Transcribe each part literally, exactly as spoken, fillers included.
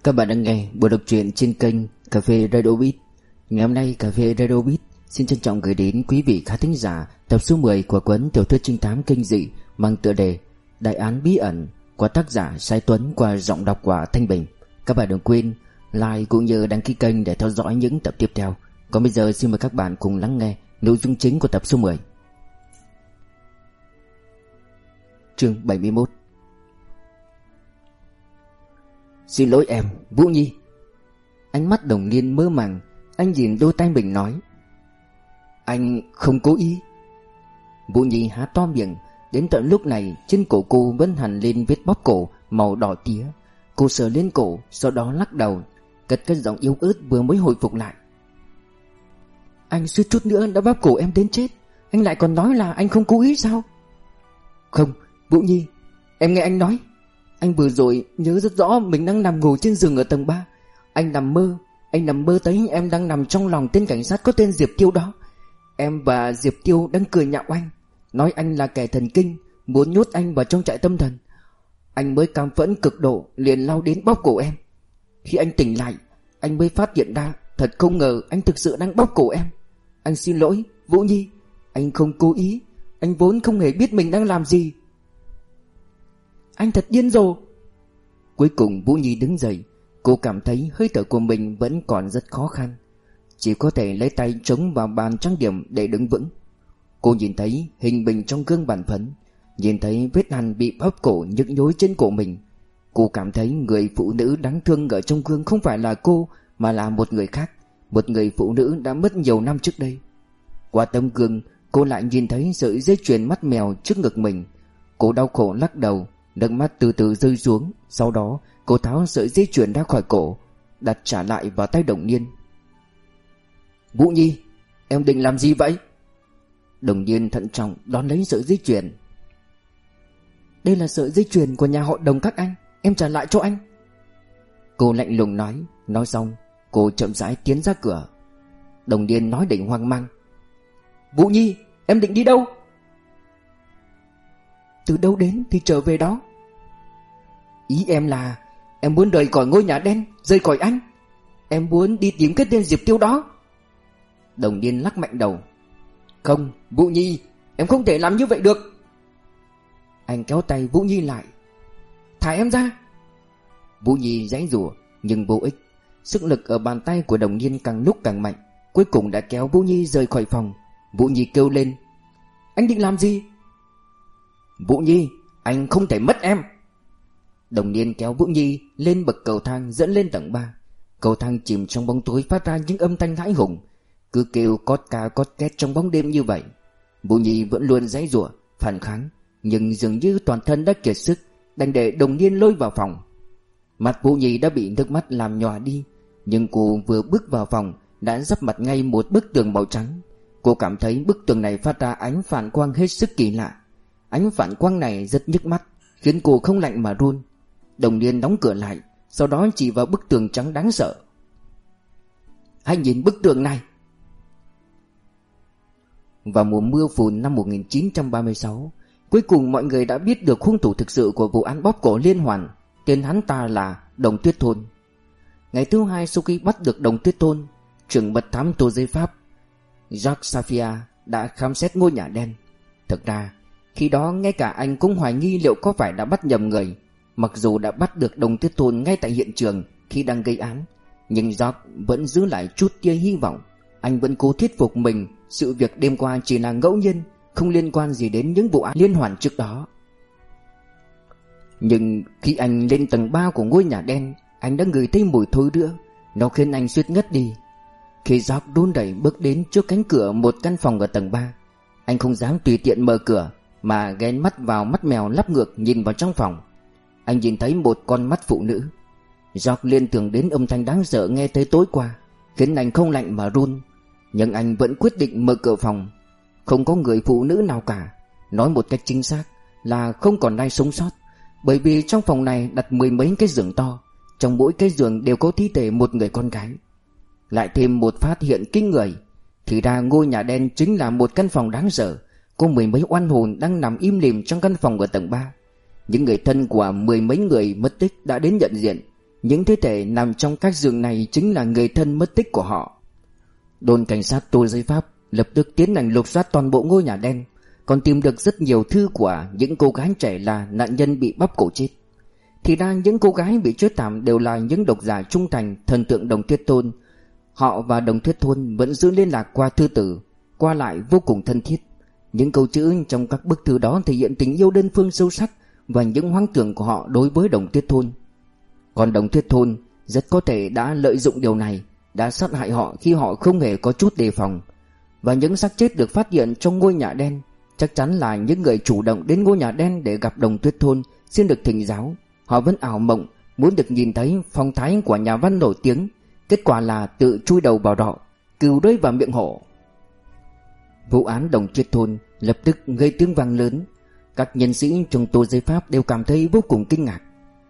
Các bạn đang nghe buổi đọc truyện trên kênh Cà phê Radio Beat. Ngày hôm nay Cà phê Radio Beat xin trân trọng gửi đến quý vị khán thính giả tập số mười của cuốn tiểu thuyết trinh thám kinh dị mang tựa đề Đại án bí ẩn của tác giả Sai Tuấn qua giọng đọc của Thanh Bình. Các bạn đừng quên like cũng như đăng ký kênh để theo dõi những tập tiếp theo. Còn bây giờ xin mời các bạn cùng lắng nghe nội dung chính của tập số mười. Chương bảy mươi mốt. Xin lỗi em, Vũ Nhi. Ánh mắt Đồng Niên mơ màng, anh nhìn đôi tay mình nói: Anh không cố ý. Vũ Nhi há to miệng. Đến tận lúc này trên cổ cô vẫn hằn lên vết bóp cổ màu đỏ tía. Cô sờ lên cổ, sau đó lắc đầu, cất cái giọng yếu ớt vừa mới hồi phục lại: Anh suýt chút nữa đã bóp cổ em đến chết, anh lại còn nói là anh không cố ý sao? Không, Vũ Nhi, em nghe anh nói. Anh vừa rồi nhớ rất rõ mình đang nằm ngủ trên giường ở tầng ba. Anh nằm mơ, anh nằm mơ thấy em đang nằm trong lòng tên cảnh sát có tên Diệp Tiêu đó. Em và Diệp Tiêu đang cười nhạo anh, nói anh là kẻ thần kinh, muốn nhốt anh vào trong trại tâm thần. Anh mới cam phẫn cực độ, liền lao đến bóp cổ em. Khi anh tỉnh lại, anh mới phát hiện ra, thật không ngờ anh thực sự đang bóp cổ em. Anh xin lỗi, Vũ Nhi, anh không cố ý, anh vốn không hề biết mình đang làm gì. Anh thật điên rồ. Cuối cùng Vũ Nhi đứng dậy. Cô cảm thấy hơi thở của mình vẫn còn rất khó khăn, chỉ có thể lấy tay chống vào bàn trang điểm để đứng vững. Cô nhìn thấy hình mình trong gương bàn phấn, nhìn thấy vết hằn bị bóp cổ nhức nhối trên cổ mình. Cô cảm thấy người phụ nữ đáng thương ở trong gương không phải là cô, mà là một người khác, một người phụ nữ đã mất nhiều năm trước đây. Qua tấm gương, cô lại nhìn thấy sợi dây chuyền mắt mèo trước ngực mình. Cô đau khổ lắc đầu, nước mắt từ từ rơi xuống. Sau đó cô tháo sợi dây chuyền ra khỏi cổ, đặt trả lại vào tay Đồng Niên. Vũ Nhi, em định làm gì vậy? Đồng Niên thận trọng đón lấy sợi dây chuyền. Đây là sợi dây chuyền của nhà họ Đồng các anh, em trả lại cho anh. Cô lạnh lùng nói. Nói xong cô chậm rãi tiến ra cửa. Đồng Niên nói đầy hoang mang: Vũ Nhi, em định đi đâu? Từ đâu đến thì trở về đó. Ý em là em muốn rời khỏi ngôi nhà đen, rời khỏi anh. Em muốn đi tìm cái tên Diệp Tiêu đó. Đồng Niên lắc mạnh đầu. Không, Vũ Nhi, em không thể làm như vậy được. Anh kéo tay Vũ Nhi lại. Thả em ra. Vũ Nhi giãy giụa nhưng vô ích. Sức lực ở bàn tay của Đồng Niên càng lúc càng mạnh, cuối cùng đã kéo Vũ Nhi rời khỏi phòng. Vũ Nhi kêu lên: Anh định làm gì? Vũ Nhi, anh không thể mất em. Đồng Niên kéo Vũ Nhi lên bậc cầu thang dẫn lên tầng ba. Cầu thang chìm trong bóng tối phát ra những âm thanh hãi hùng, cứ kêu cót ca cót két trong bóng đêm như vậy. Vũ Nhi vẫn luôn giãy giụa phản kháng, nhưng dường như toàn thân đã kiệt sức, đành để Đồng Niên lôi vào phòng. Mặt Vũ Nhi đã bị nước mắt làm nhòa đi, nhưng cô vừa bước vào phòng đã giáp mặt ngay một bức tường màu trắng. Cô cảm thấy bức tường này phát ra ánh phản quang hết sức kỳ lạ. Ánh phản quang này rất nhức mắt, khiến cô không lạnh mà run. Đồng Niên đóng cửa lại, sau đó chỉ vào bức tường trắng đáng sợ. Hãy nhìn bức tường này. Vào mùa mưa phùn năm một nghìn chín trăm ba mươi sáu, cuối cùng mọi người đã biết được hung thủ thực sự của vụ án bóp cổ liên hoàn. Tên hắn ta là Đồng Tuyết Thôn. Ngày thứ hai sau khi bắt được Đồng Tuyết Thôn, trưởng mật thám Tô Giấy Pháp Jacques Safia đã khám xét ngôi nhà đen. Thực ra khi đó ngay cả anh cũng hoài nghi liệu có phải đã bắt nhầm người. Mặc dù đã bắt được Đồng Tuyết Thôn ngay tại hiện trường khi đang gây án, nhưng Jacques vẫn giữ lại chút tia hy vọng. Anh vẫn cố thuyết phục mình sự việc đêm qua chỉ là ngẫu nhiên, không liên quan gì đến những vụ án liên hoàn trước đó. Nhưng khi anh lên tầng ba của ngôi nhà đen, anh đã ngửi thấy mùi thối rữa. Nó khiến anh suýt ngất đi. Khi Jacques đôn đẩy bước đến trước cánh cửa một căn phòng ở tầng ba, anh không dám tùy tiện mở cửa, mà ghé mắt vào mắt mèo lắp ngược nhìn vào trong phòng. Anh nhìn thấy một con mắt phụ nữ. Jacques liên tưởng đến âm thanh đáng sợ nghe thấy tối qua, khiến anh không lạnh mà run. Nhưng anh vẫn quyết định mở cửa phòng. Không có người phụ nữ nào cả. Nói một cách chính xác là không còn ai sống sót, bởi vì trong phòng này đặt mười mấy cái giường to, trong mỗi cái giường đều có thi thể một người con gái. Lại thêm một phát hiện kinh người, thì ra ngôi nhà đen chính là một căn phòng đáng sợ. Có mười mấy oan hồn đang nằm im lìm trong căn phòng ở tầng ba. Những người thân của mười mấy người mất tích đã đến nhận diện, Những thi thể nằm trong các giường này chính là người thân mất tích của họ. Đồn cảnh sát Tô Giới Pháp lập tức tiến hành lục soát toàn bộ ngôi nhà đen, còn tìm được rất nhiều thư của những cô gái trẻ là nạn nhân bị bóp cổ chết. Thì ra những cô gái bị chết thảm đều là những độc giả trung thành thần tượng Đồng Tuyết Thôn. Họ và Đồng Tuyết Thôn vẫn giữ liên lạc qua thư tử, qua lại vô cùng thân thiết. Những câu chữ trong các bức thư đó thể hiện tình yêu đơn phương sâu sắc và những hoang tưởng của họ đối với Đồng Tuyết Thôn. Còn Đồng Tuyết Thôn rất có thể đã lợi dụng điều này, đã sát hại họ khi họ không hề có chút đề phòng. Và những xác chết được phát hiện trong ngôi nhà đen chắc chắn là những người chủ động đến ngôi nhà đen để gặp Đồng Tuyết Thôn xin được thỉnh giáo. Họ vẫn ảo mộng muốn được nhìn thấy phong thái của nhà văn nổi tiếng, kết quả là tự chui đầu vào đọ, cừu rơi vào miệng hổ. Vụ án Đồng Tuyết Thôn lập tức gây tiếng vang lớn. Các nhân sĩ trong Tô Giới Pháp đều cảm thấy vô cùng kinh ngạc.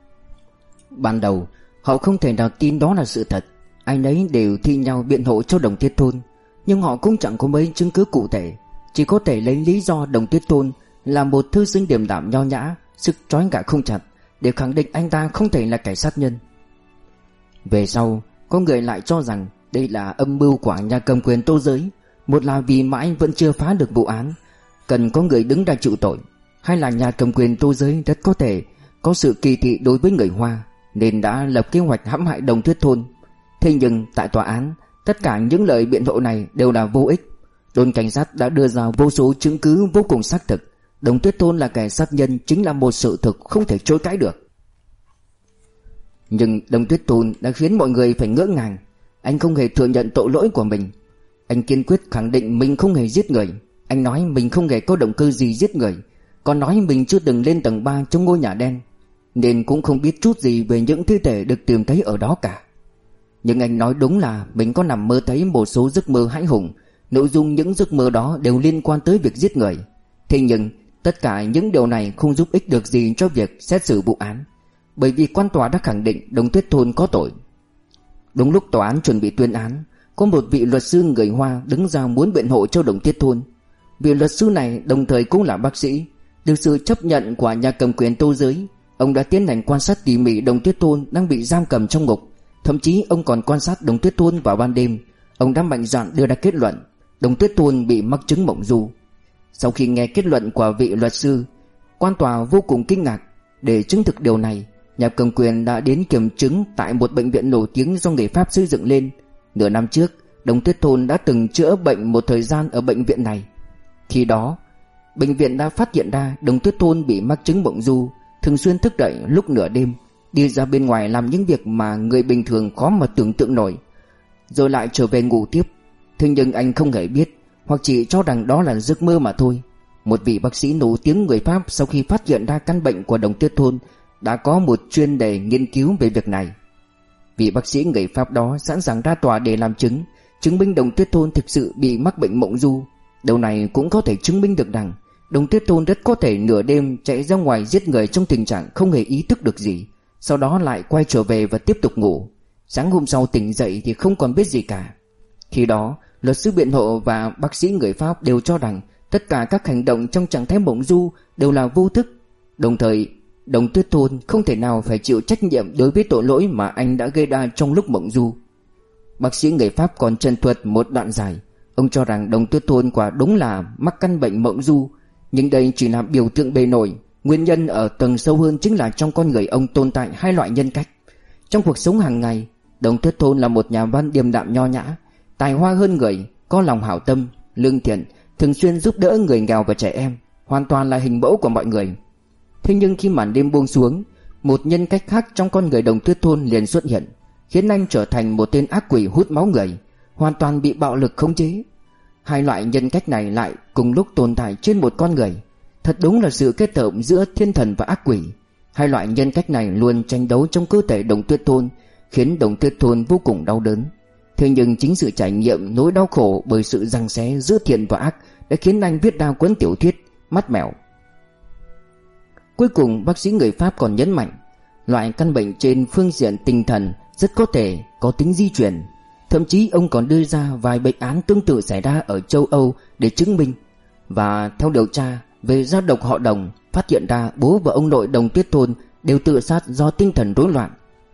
Ban đầu họ không thể nào tin đó là sự thật, ai nấy đều thi nhau biện hộ cho Đồng Tuyết Thôn, nhưng họ cũng chẳng có mấy chứng cứ cụ thể, chỉ có thể lấy lý do Đồng Tuyết Thôn là một thư sinh điềm đạm nho nhã, sức trói gà không chặt để khẳng định anh ta không thể là kẻ sát nhân. Về sau, có người lại cho rằng đây là âm mưu của nhà cầm quyền Tô Giới, một là vì mãi vẫn chưa phá được vụ án, cần có người đứng ra chịu tội, hay là nhà cầm quyền Tô Giới rất có thể có sự kỳ thị đối với người Hoa nên đã lập kế hoạch hãm hại Đồng Tuyết Thôn. Thế nhưng tại tòa án, tất cả những lời biện hộ này đều là vô ích. Đồn cảnh sát đã đưa ra vô số chứng cứ vô cùng xác thực. Đồng Tuyết Thôn là kẻ sát nhân chính là một sự thực không thể chối cãi được. Nhưng Đồng Tuyết Thôn đã khiến mọi người phải ngỡ ngàng. Anh không hề thừa nhận tội lỗi của mình. Anh kiên quyết khẳng định mình không hề giết người. Anh nói mình không hề có động cơ gì giết người, còn nói mình chưa từng lên tầng ba trong ngôi nhà đen, nên cũng không biết chút gì về những thi thể được tìm thấy ở đó cả. Nhưng anh nói đúng là mình có nằm mơ thấy một số giấc mơ hãi hùng. Nội dung những giấc mơ đó đều liên quan tới việc giết người. Thế nhưng tất cả những điều này không giúp ích được gì cho việc xét xử vụ án, bởi vì quan tòa đã khẳng định Đồng Tuyết Thôn có tội. Đúng lúc tòa án chuẩn bị tuyên án, có một vị luật sư người Hoa đứng ra muốn biện hộ cho Đồng Tuyết Thôn. Vị luật sư này đồng thời cũng là bác sĩ. Được sự chấp nhận của nhà cầm quyền Tô Giới, ông đã tiến hành quan sát tỉ mỉ Đồng Tuyết Thôn đang bị giam cầm trong ngục. Thậm chí ông còn quan sát Đồng Tuyết Thôn vào ban đêm. Ông đã mạnh dạn đưa ra kết luận Đồng Tuyết Thôn bị mắc chứng mộng du. Sau khi nghe kết luận của vị luật sư, quan tòa vô cùng kinh ngạc. Để chứng thực điều này, nhà cầm quyền đã đến kiểm chứng tại một bệnh viện nổi tiếng do người Pháp xây dựng lên. Nửa năm trước, Đồng Tuyết Thôn đã từng chữa bệnh một thời gian ở bệnh viện này. Khi đó, bệnh viện đã phát hiện ra Đồng Tuyết Thôn bị mắc chứng mộng du, thường xuyên thức dậy lúc nửa đêm, đi ra bên ngoài làm những việc mà người bình thường khó mà tưởng tượng nổi, rồi lại trở về ngủ tiếp. Thế nhưng anh không hề biết, hoặc chỉ cho rằng đó là giấc mơ mà thôi. Một vị bác sĩ nổi tiếng người Pháp sau khi phát hiện ra căn bệnh của Đồng Tuyết Thôn đã có một chuyên đề nghiên cứu về việc này. Vị bác sĩ người Pháp đó sẵn sàng ra tòa để làm chứng, chứng minh Đồng Tuyết Thôn thực sự bị mắc bệnh mộng du. Điều này cũng có thể chứng minh được rằng Đồng Tuyết Thôn rất có thể nửa đêm chạy ra ngoài giết người trong tình trạng không hề ý thức được gì, sau đó lại quay trở về và tiếp tục ngủ. Sáng hôm sau tỉnh dậy thì không còn biết gì cả. Khi đó, luật sư biện hộ và bác sĩ người Pháp đều cho rằng tất cả các hành động trong trạng thái mộng du đều là vô thức. Đồng thời, Đồng Tuyết Thôn không thể nào phải chịu trách nhiệm đối với tội lỗi mà anh đã gây ra trong lúc mộng du. Bác sĩ người Pháp còn trần thuật một đoạn dài. Ông cho rằng Đồng Tuyết Thôn quả đúng là mắc căn bệnh mộng du, nhưng đây chỉ là biểu tượng bề nổi. Nguyên nhân ở tầng sâu hơn chính là trong con người ông tồn tại hai loại nhân cách. Trong cuộc sống hàng ngày, Đồng Tuyết Thôn là một nhà văn điềm đạm nho nhã, tài hoa hơn người, có lòng hảo tâm, lương thiện, thường xuyên giúp đỡ người nghèo và trẻ em, hoàn toàn là hình mẫu của mọi người. Thế nhưng khi màn đêm buông xuống, một nhân cách khác trong con người Đồng Tuyết Thôn liền xuất hiện, khiến anh trở thành một tên ác quỷ hút máu người, hoàn toàn bị bạo lực khống chế. Hai loại nhân cách này lại cùng lúc tồn tại trên một con người. Thật đúng là sự kết hợp giữa thiên thần và ác quỷ. Hai loại nhân cách này luôn tranh đấu trong cơ thể Đồng Tuyết Thôn, khiến Đồng Tuyết Thôn vô cùng đau đớn. Thế nhưng chính sự trải nghiệm nỗi đau khổ bởi sự giằng xé giữa thiện và ác đã khiến anh viết ra cuốn tiểu thuyết Mắt Mèo. Cuối cùng, bác sĩ người Pháp còn nhấn mạnh, loại căn bệnh trên phương diện tinh thần rất có thể có tính di truyền. Thậm chí ông còn đưa ra vài bệnh án tương tự xảy ra ở châu Âu để chứng minh. Và theo điều tra về gia độc họ Đồng, phát hiện ra bố và ông nội Đồng Tuyết Thôn đều tự sát do tinh thần rối loạn.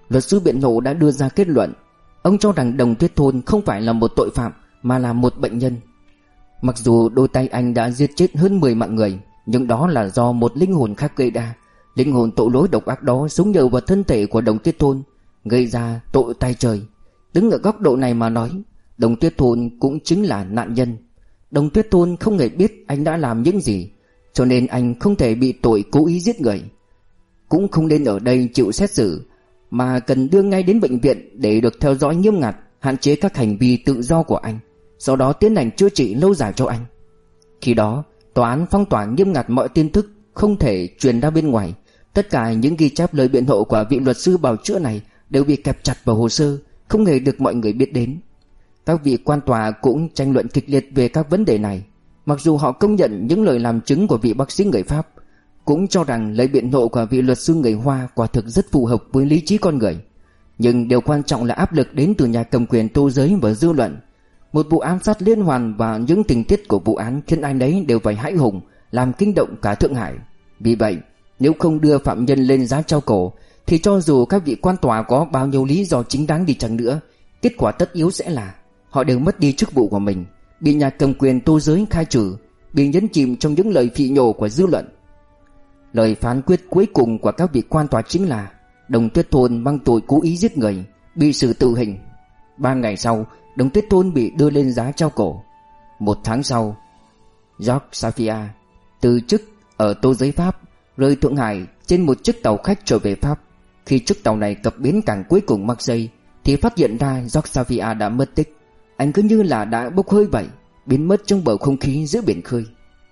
Luật sư biện hộ đã đưa ra kết luận. Ông cho rằng Đồng Tuyết Thôn không phải là một tội phạm mà là một bệnh nhân. Mặc dù đôi tay anh đã giết chết hơn mười mạng người, nhưng đó là do một linh hồn khác gây ra. Linh hồn tội lỗi độc ác đó sống nhờ vào thân thể của Đồng Tuyết Thôn, gây ra tội tay trời. Đứng ở góc độ này mà nói, Đồng Tuyết Thôn cũng chính là nạn nhân. Đồng Tuyết Thôn không hề biết anh đã làm những gì, cho nên anh không thể bị tội cố ý giết người. Cũng không nên ở đây chịu xét xử, mà cần đưa ngay đến bệnh viện để được theo dõi nghiêm ngặt, hạn chế các hành vi tự do của anh, sau đó tiến hành chữa trị lâu dài cho anh. Khi đó, tòa án phong tỏa nghiêm ngặt mọi tin tức không thể truyền ra bên ngoài. Tất cả những ghi chép lời biện hộ của vị luật sư bào chữa này đều bị kẹp chặt vào hồ sơ, không hề được mọi người biết đến. Các vị quan tòa cũng tranh luận kịch liệt về các vấn đề này. Mặc dù họ công nhận những lời làm chứng của vị bác sĩ người Pháp, cũng cho rằng lời biện hộ của vị luật sư người Hoa quả thực rất phù hợp với lý trí con người, nhưng điều quan trọng là áp lực đến từ nhà cầm quyền tô giới và dư luận. Một vụ ám sát liên hoàn và những tình tiết của vụ án khiến ai nấy đều phải hãi hùng, làm kinh động cả Thượng Hải. Vì vậy, nếu không đưa phạm nhân lên giá treo cổ, thì cho dù các vị quan tòa có bao nhiêu lý do chính đáng đi chăng nữa, kết quả tất yếu sẽ là họ đều mất đi chức vụ của mình, bị nhà cầm quyền tô giới khai trừ, bị nhấn chìm trong những lời phỉ nhổ của dư luận. Lời phán quyết cuối cùng của các vị quan tòa chính là Đồng Tuyết Thôn mang tội cố ý giết người, bị xử tử hình. Ba ngày sau, Đồng Tuyết Thôn bị đưa lên giá treo cổ. Một tháng sau, George Safia từ chức ở tô giới Pháp, rời Thượng Hải trên một chiếc tàu khách trở về Pháp. Khi chiếc tàu này cập bến cảng cuối cùng Marseille, thì phát hiện ra George Safia đã mất tích. Anh cứ như là đã bốc hơi vậy, biến mất trong bầu không khí giữa biển khơi.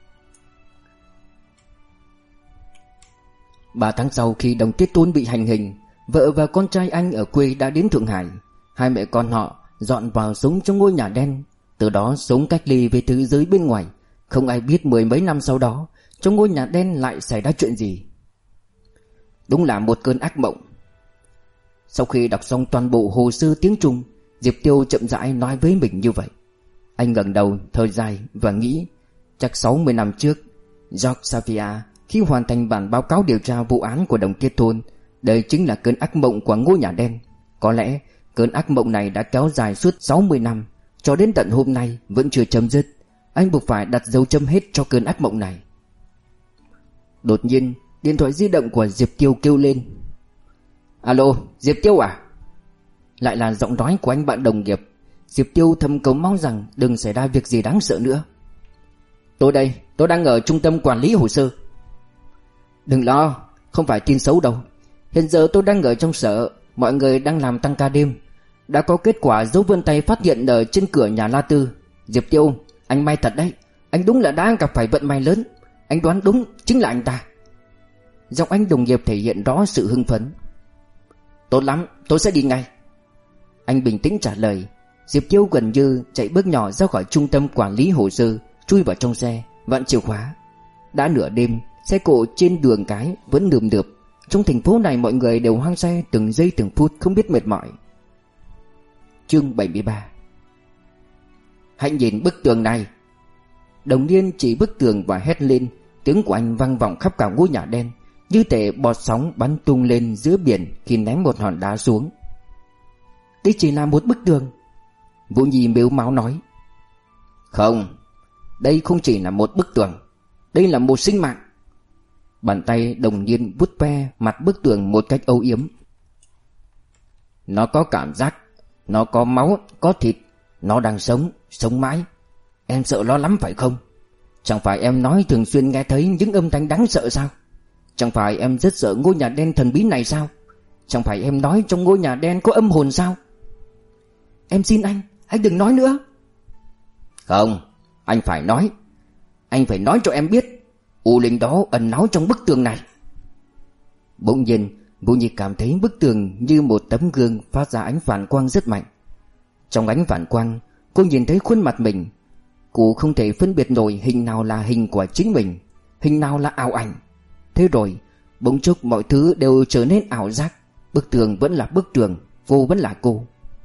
Ba tháng sau khi Đồng Tuyết Thôn bị hành hình, vợ và con trai anh ở quê đã đến Thượng Hải. Hai mẹ con họ dọn vào sống trong ngôi nhà đen, từ đó sống cách ly với thế giới bên ngoài. Không ai biết mười mấy năm sau đó trong ngôi nhà đen lại xảy ra chuyện gì. Đúng là một cơn ác mộng. Sau khi đọc xong toàn bộ hồ sơ tiếng Trung, Diệp Tiêu chậm rãi nói với mình như vậy. Anh ngẩng đầu thở dài và nghĩ, chắc sáu mươi năm trước, George Safia khi hoàn thành bản báo cáo điều tra vụ án của Đồng Tuyết Thôn, đây chính là cơn ác mộng của ngôi nhà đen. Có lẽ cơn ác mộng này đã kéo dài suốt sáu mươi năm, cho đến tận hôm nay vẫn chưa chấm dứt. Anh buộc phải đặt dấu chấm hết cho cơn ác mộng này. Đột nhiên, điện thoại di động của Diệp Tiêu kêu lên. Alo, Diệp Tiêu à? Lại là giọng nói của anh bạn đồng nghiệp. Diệp Tiêu thầm cầu mong rằng đừng xảy ra việc gì đáng sợ nữa. Tôi đây, tôi đang ở trung tâm quản lý hồ sơ. Đừng lo, không phải tin xấu đâu. Hiện giờ tôi đang ở trong sở, mọi người đang làm tăng ca đêm. Đã có kết quả dấu vân tay phát hiện ở trên cửa nhà La Tư. Diệp Tiêu, anh may thật đấy. Anh đúng là đã gặp phải vận may lớn. Anh đoán đúng, chính là anh ta. Giọng anh đồng nghiệp thể hiện rõ sự hưng phấn. Tốt lắm, tôi sẽ đi ngay. Anh bình tĩnh trả lời. Diệp Tiêu gần như chạy bước nhỏ ra khỏi trung tâm quản lý hồ sơ, chui vào trong xe, vặn chìa khóa. Đã nửa đêm, xe cộ trên đường cái vẫn nườm nượp. Trong thành phố này mọi người đều hoang xe từng giây từng phút không biết mệt mỏi. Chương bảy mươi ba. Hãy nhìn bức tường này. Đồng Niên chỉ bức tường và hét lên. Tiếng của anh vang vọng khắp cả ngôi nhà đen, như thể bọt sóng bắn tung lên giữa biển khi ném một hòn đá xuống. Đây chỉ là một bức tường. Vũ Nhi mếu máo nói. Không, đây không chỉ là một bức tường, đây là một sinh mạng. Bàn tay Đồng Niên vuốt ve mặt bức tường một cách âu yếm. Nó có cảm giác, nó có máu, có thịt, nó đang sống, sống mãi. Em sợ nó lắm phải không? Chẳng phải em nói thường xuyên nghe thấy những âm thanh đáng sợ sao? Chẳng phải em rất sợ ngôi nhà đen thần bí này sao? Chẳng phải em nói trong ngôi nhà đen có âm hồn sao? Em xin anh, anh đừng nói nữa. Không, anh phải nói. Anh phải nói cho em biết u linh đó ẩn náu trong bức tường này. Bỗng nhiên Vũ Nhi cảm thấy bức tường như một tấm gương phát ra ánh phản quang rất mạnh. Trong ánh phản quang, cô nhìn thấy khuôn mặt mình. Cô không thể phân biệt nổi hình nào là hình của chính mình, hình nào là ảo ảnh. Thế rồi bỗng chốc mọi thứ đều trở nên ảo giác. Bức tường vẫn là bức tường, cô vẫn là cô.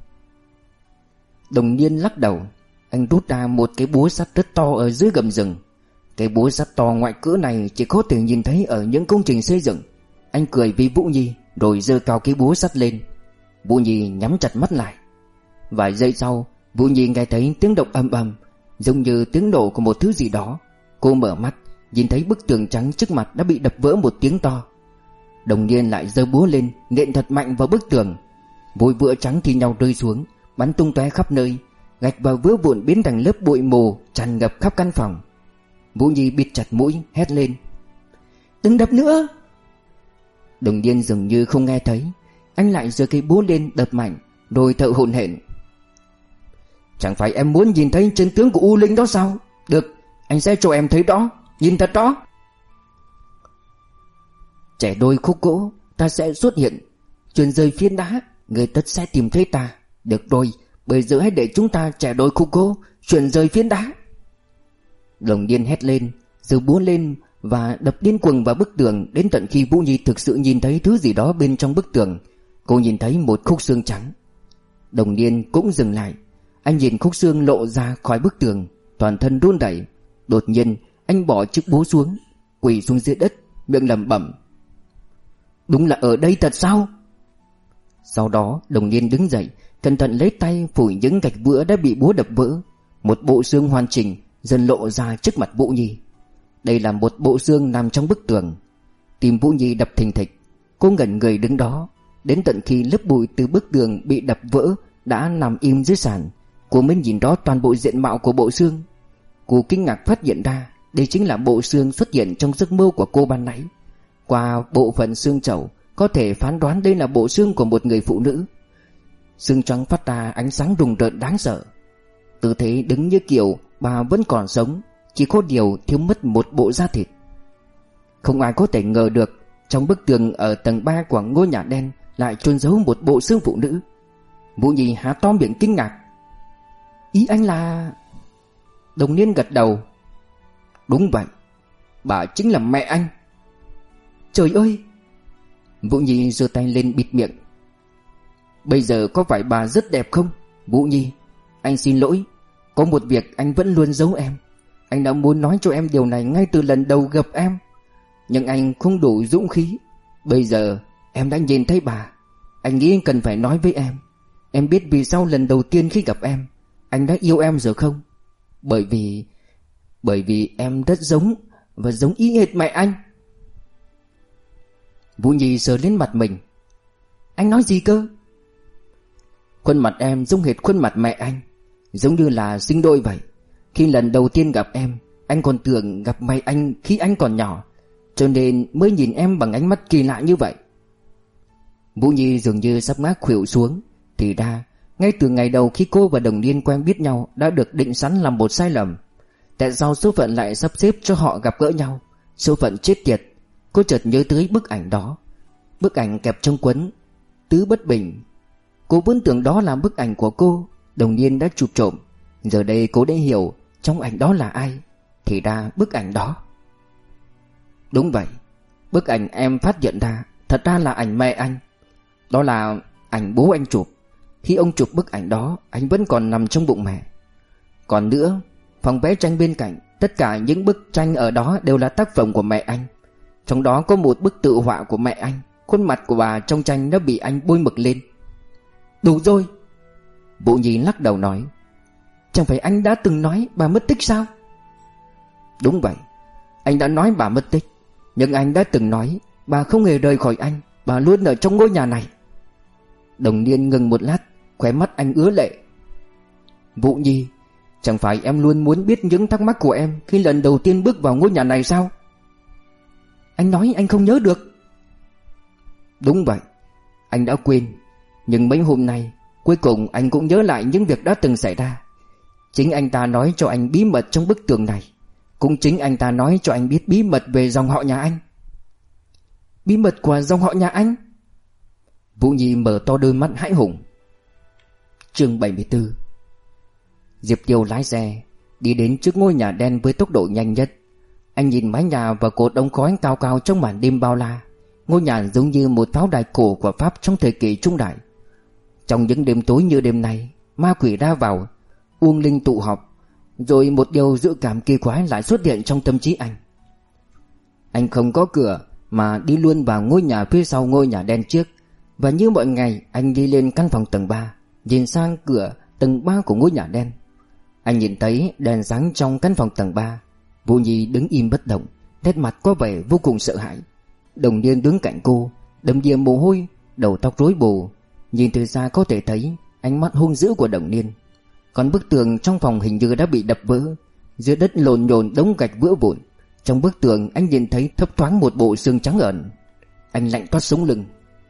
Đồng Niên lắc đầu. Anh rút ra một cái búa sắt rất to ở dưới gầm rừng. Cái búa sắt to ngoại cỡ này chỉ có thể nhìn thấy ở những công trình xây dựng. Anh cười với Vũ Nhi rồi giơ cao cái búa sắt lên. Vũ Nhi nhắm chặt mắt lại. Vài giây sau, Vũ Nhi nghe thấy tiếng động ầm ầm, giống như tiếng nổ của một thứ gì đó. Cô mở mắt, nhìn thấy bức tường trắng trước mặt đã bị đập vỡ một tiếng to. Đồng Niên lại giơ búa lên, nện thật mạnh vào bức tường. Vôi vữa trắng thi nhau rơi xuống, bắn tung tóe khắp nơi. Gạch và vữa vụn biến thành lớp bụi mù tràn ngập khắp căn phòng. Vũ Nhi bịt chặt mũi, hét lên: "Đừng đập nữa!" Đồng Niên dường như không nghe thấy. Anh lại giơ cây búa lên đập mạnh, rồi thở hổn hển: "Chẳng phải em muốn nhìn thấy chân tướng của U Linh đó sao? Được, anh sẽ cho em thấy đó, nhìn thật đó." Trẻ đôi khúc gỗ, ta sẽ xuất hiện, chuyền rơi phiến đá, người tất sẽ tìm thấy ta. Được rồi, bây giờ hãy để chúng ta trẻ đôi khúc gỗ, chuyển rơi phiến đá. Đồng Niên hét lên, giơ búa lên và đập điên cuồng vào bức tường, đến tận khi Vũ Nhi thực sự nhìn thấy thứ gì đó bên trong bức tường. Cô nhìn thấy một khúc xương trắng. Đồng Niên cũng dừng lại. Anh nhìn khúc xương lộ ra khỏi bức tường, toàn thân run rẩy. Đột nhiên anh bỏ chiếc búa xuống, quỳ xuống dưới đất, miệng lẩm bẩm: "Đúng là ở đây thật sao?" Sau đó Đồng Niên đứng dậy, cẩn thận lấy tay phủi những gạch vữa đã bị búa đập vỡ. Một bộ xương hoàn chỉnh dần lộ ra trước mặt Vũ Nhi. Đây là một bộ xương nằm trong bức tường. Tim Vũ Nhi đập thình thịch. Cô ngẩn người đứng đó, đến tận khi lớp bụi từ bức tường bị đập vỡ đã nằm im dưới sàn, cô mới nhìn rõ toàn bộ diện mạo của bộ xương. Cô kinh ngạc phát hiện ra đây chính là bộ xương xuất hiện trong giấc mơ của cô ban nãy. Qua bộ phận xương chậu, có thể phán đoán đây là bộ xương của một người phụ nữ. Xương trắng phát ra ánh sáng rùng rợn đáng sợ. Tư thế đứng như kiểu bà vẫn còn sống, chỉ có điều thiếu mất một bộ da thịt. Không ai có thể ngờ được trong bức tường ở tầng ba của ngôi nhà đen lại chôn giấu một bộ xương phụ nữ. Vũ Nhi há to miệng kinh ngạc: "Ý anh là..." Đồng Niên gật đầu: "Đúng vậy, bà chính là mẹ anh." "Trời ơi!" Vũ Nhi giơ tay lên bịt miệng. "Bây giờ có phải bà rất đẹp không? Vũ Nhi, anh xin lỗi, có một việc anh vẫn luôn giấu em. Anh đã muốn nói cho em điều này ngay từ lần đầu gặp em, nhưng anh không đủ dũng khí. Bây giờ em đã nhìn thấy bà, anh nghĩ cần phải nói với em. Em biết vì sao lần đầu tiên khi gặp em anh đã yêu em rồi không? Bởi vì Bởi vì em rất giống, và giống y hệt mẹ anh." Vũ Nhi sờ lên mặt mình: "Anh nói gì cơ?" "Khuôn mặt em giống hệt khuôn mặt mẹ anh, giống như là sinh đôi vậy. Khi lần đầu tiên gặp em, anh còn tưởng gặp mẹ anh khi anh còn nhỏ, cho nên mới nhìn em bằng ánh mắt kỳ lạ như vậy." Vũ Nhi dường như sắp ngã khuỵu xuống. Thì ra ngay từ ngày đầu khi cô và Đồng Niên quen biết nhau đã được định sẵn làm một sai lầm. Tại sao số phận lại sắp xếp cho họ gặp gỡ nhau? Số phận chết tiệt. Cô chợt nhớ tới bức ảnh đó, bức ảnh kẹp trong cuốn Tứ Bất Bình. Cô vốn tưởng đó là bức ảnh của cô, Đồng Niên đã chụp trộm. Giờ đây cô đã hiểu trong ảnh đó là ai. Thì ra bức ảnh đó... Đúng vậy, bức ảnh em phát hiện ra thật ra là ảnh mẹ anh. Đó là ảnh bố anh chụp. Khi ông chụp bức ảnh đó, anh vẫn còn nằm trong bụng mẹ. Còn nữa, phòng vẽ tranh bên cạnh, tất cả những bức tranh ở đó đều là tác phẩm của mẹ anh. Trong đó có một bức tự họa của mẹ anh. Khuôn mặt của bà trong tranh đã bị anh bôi mực lên." "Đủ rồi!" Vũ Nhi lắc đầu nói: "Chẳng phải anh đã từng nói bà mất tích sao?" "Đúng vậy, anh đã nói bà mất tích, nhưng anh đã từng nói bà không hề rời khỏi anh, bà luôn ở trong ngôi nhà này." Đồng Niên ngừng một lát, khóe mắt anh ứa lệ. "Vũ Nhi, chẳng phải em luôn muốn biết những thắc mắc của em khi lần đầu tiên bước vào ngôi nhà này sao?" "Anh nói anh không nhớ được." "Đúng vậy, anh đã quên. Nhưng mấy hôm nay cuối cùng anh cũng nhớ lại những việc đã từng xảy ra. Chính anh ta nói cho anh bí mật trong bức tường này. Cũng chính anh ta nói cho anh biết bí mật về dòng họ nhà anh." "Bí mật của dòng họ nhà anh?" Vũ Nhi mở to đôi mắt hãi hùng. Chương bảy mươi tư. Diệp Tiêu lái xe đi đến trước ngôi nhà đen với tốc độ nhanh nhất. Anh nhìn mái nhà và cột ống khói cao cao trong màn đêm bao la. Ngôi nhà giống như một pháo đài cổ của Pháp trong thời kỳ trung đại. Trong những đêm tối như đêm nay, ma quỷ ra vào, uông linh tụ họp. Rồi một điều dự cảm kỳ quái lại xuất hiện trong tâm trí anh. Anh không có cửa mà đi luôn vào ngôi nhà phía sau ngôi nhà đen trước, Và như mọi ngày, anh đi lên căn phòng tầng ba, nhìn sang cửa tầng ba của ngôi nhà đen. Anh nhìn thấy đèn sáng trong căn phòng tầng ba. Vũ Nhi đứng im bất động, nét mặt có vẻ vô cùng sợ hãi. Đồng Niên đứng cạnh cô, đầm đìa mồ hôi, đầu tóc rối bù. Nhìn từ xa có thể thấy ánh mắt hung dữ của Đồng Niên. Còn bức tường trong phòng hình như đã bị đập vỡ, dưới đất lộn nhồn đống gạch vỡ vụn. Trong bức tường anh nhìn thấy thấp thoáng một bộ xương trắng ẩn. Anh lạnh toát sống lưng.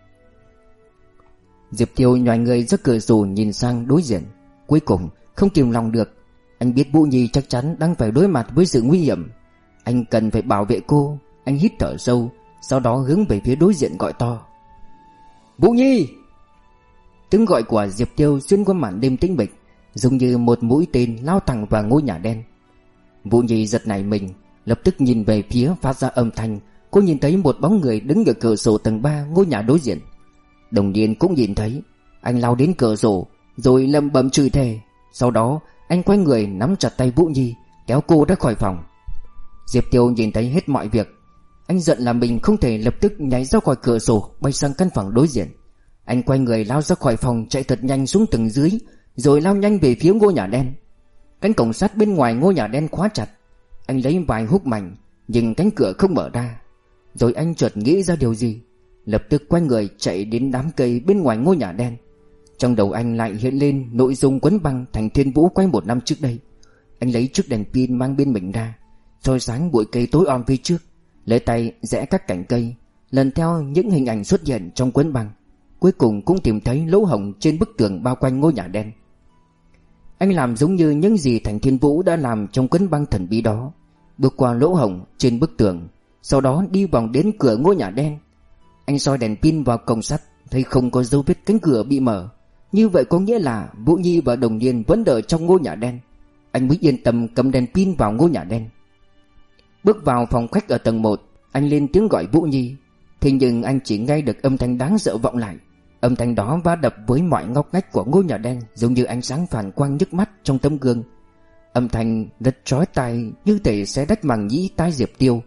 Diệp Tiêu nhòi người ra cửa sổ nhìn sang đối diện. Cuối cùng không kìm lòng được, anh biết Vũ Nhi chắc chắn đang phải đối mặt với sự nguy hiểm. Anh cần phải bảo vệ cô. Anh hít thở sâu, sau đó hướng về phía đối diện gọi to: Vũ Nhi! Tiếng gọi của Diệp Tiêu xuyên qua màn đêm tĩnh mịch, giống như một mũi tên lao thẳng vào ngôi nhà đen. Vũ Nhi giật nảy mình, lập tức nhìn về phía phát ra âm thanh. Cô nhìn thấy một bóng người đứng ở cửa sổ tầng ba ngôi nhà đối diện. Đồng Niên cũng nhìn thấy. Anh lao đến cửa sổ rồi lẩm bẩm chửi thề. Sau đó anh quay người nắm chặt tay Vũ Nhi, kéo cô ra khỏi phòng. Diệp Tiêu nhìn thấy hết mọi việc. Anh giận là mình không thể lập tức nhảy ra khỏi cửa sổ, bay sang căn phòng đối diện. Anh quay người lao ra khỏi phòng, chạy thật nhanh xuống tầng dưới, rồi lao nhanh về phía ngôi nhà đen. Cánh cổng sắt bên ngoài ngôi nhà đen khóa chặt. Anh lấy vài húc mạnh, nhưng cánh cửa không mở ra. Rồi anh chợt nghĩ ra điều gì, lập tức quay người chạy đến đám cây bên ngoài ngôi nhà đen. Trong đầu anh lại hiện lên nội dung cuốn băng Thành Thiên Vũ quay một năm trước đây. Anh lấy chiếc đèn pin mang bên mình ra, soi sáng bụi cây tối om phía trước, lấy tay rẽ các cành cây, lần theo những hình ảnh xuất hiện trong cuốn băng. Cuối cùng cũng tìm thấy lỗ hổng trên bức tường bao quanh ngôi nhà đen. Anh làm giống như những gì Thành Thiên Vũ đã làm trong cuốn băng thần bí đó, bước qua lỗ hổng trên bức tường, sau đó đi vòng đến cửa ngôi nhà đen. Anh soi đèn pin vào cổng sắt, thấy không có dấu vết cánh cửa bị mở. Như vậy có nghĩa là Vũ Nhi và Đồng Niên vẫn đợi trong ngôi nhà đen. Anh mới yên tâm cầm đèn pin vào ngôi nhà đen. Bước vào phòng khách ở tầng một, anh lên tiếng gọi Vũ Nhi. Thế nhưng anh chỉ nghe được âm thanh đáng sợ vọng lại. Âm thanh đó va đập với mọi ngóc ngách của ngôi nhà đen, giống như ánh sáng phản quang nhức mắt trong tấm gương. Âm thanh rất chói tai, như thể sẽ đách màng nhĩ tai Diệp Tiêu.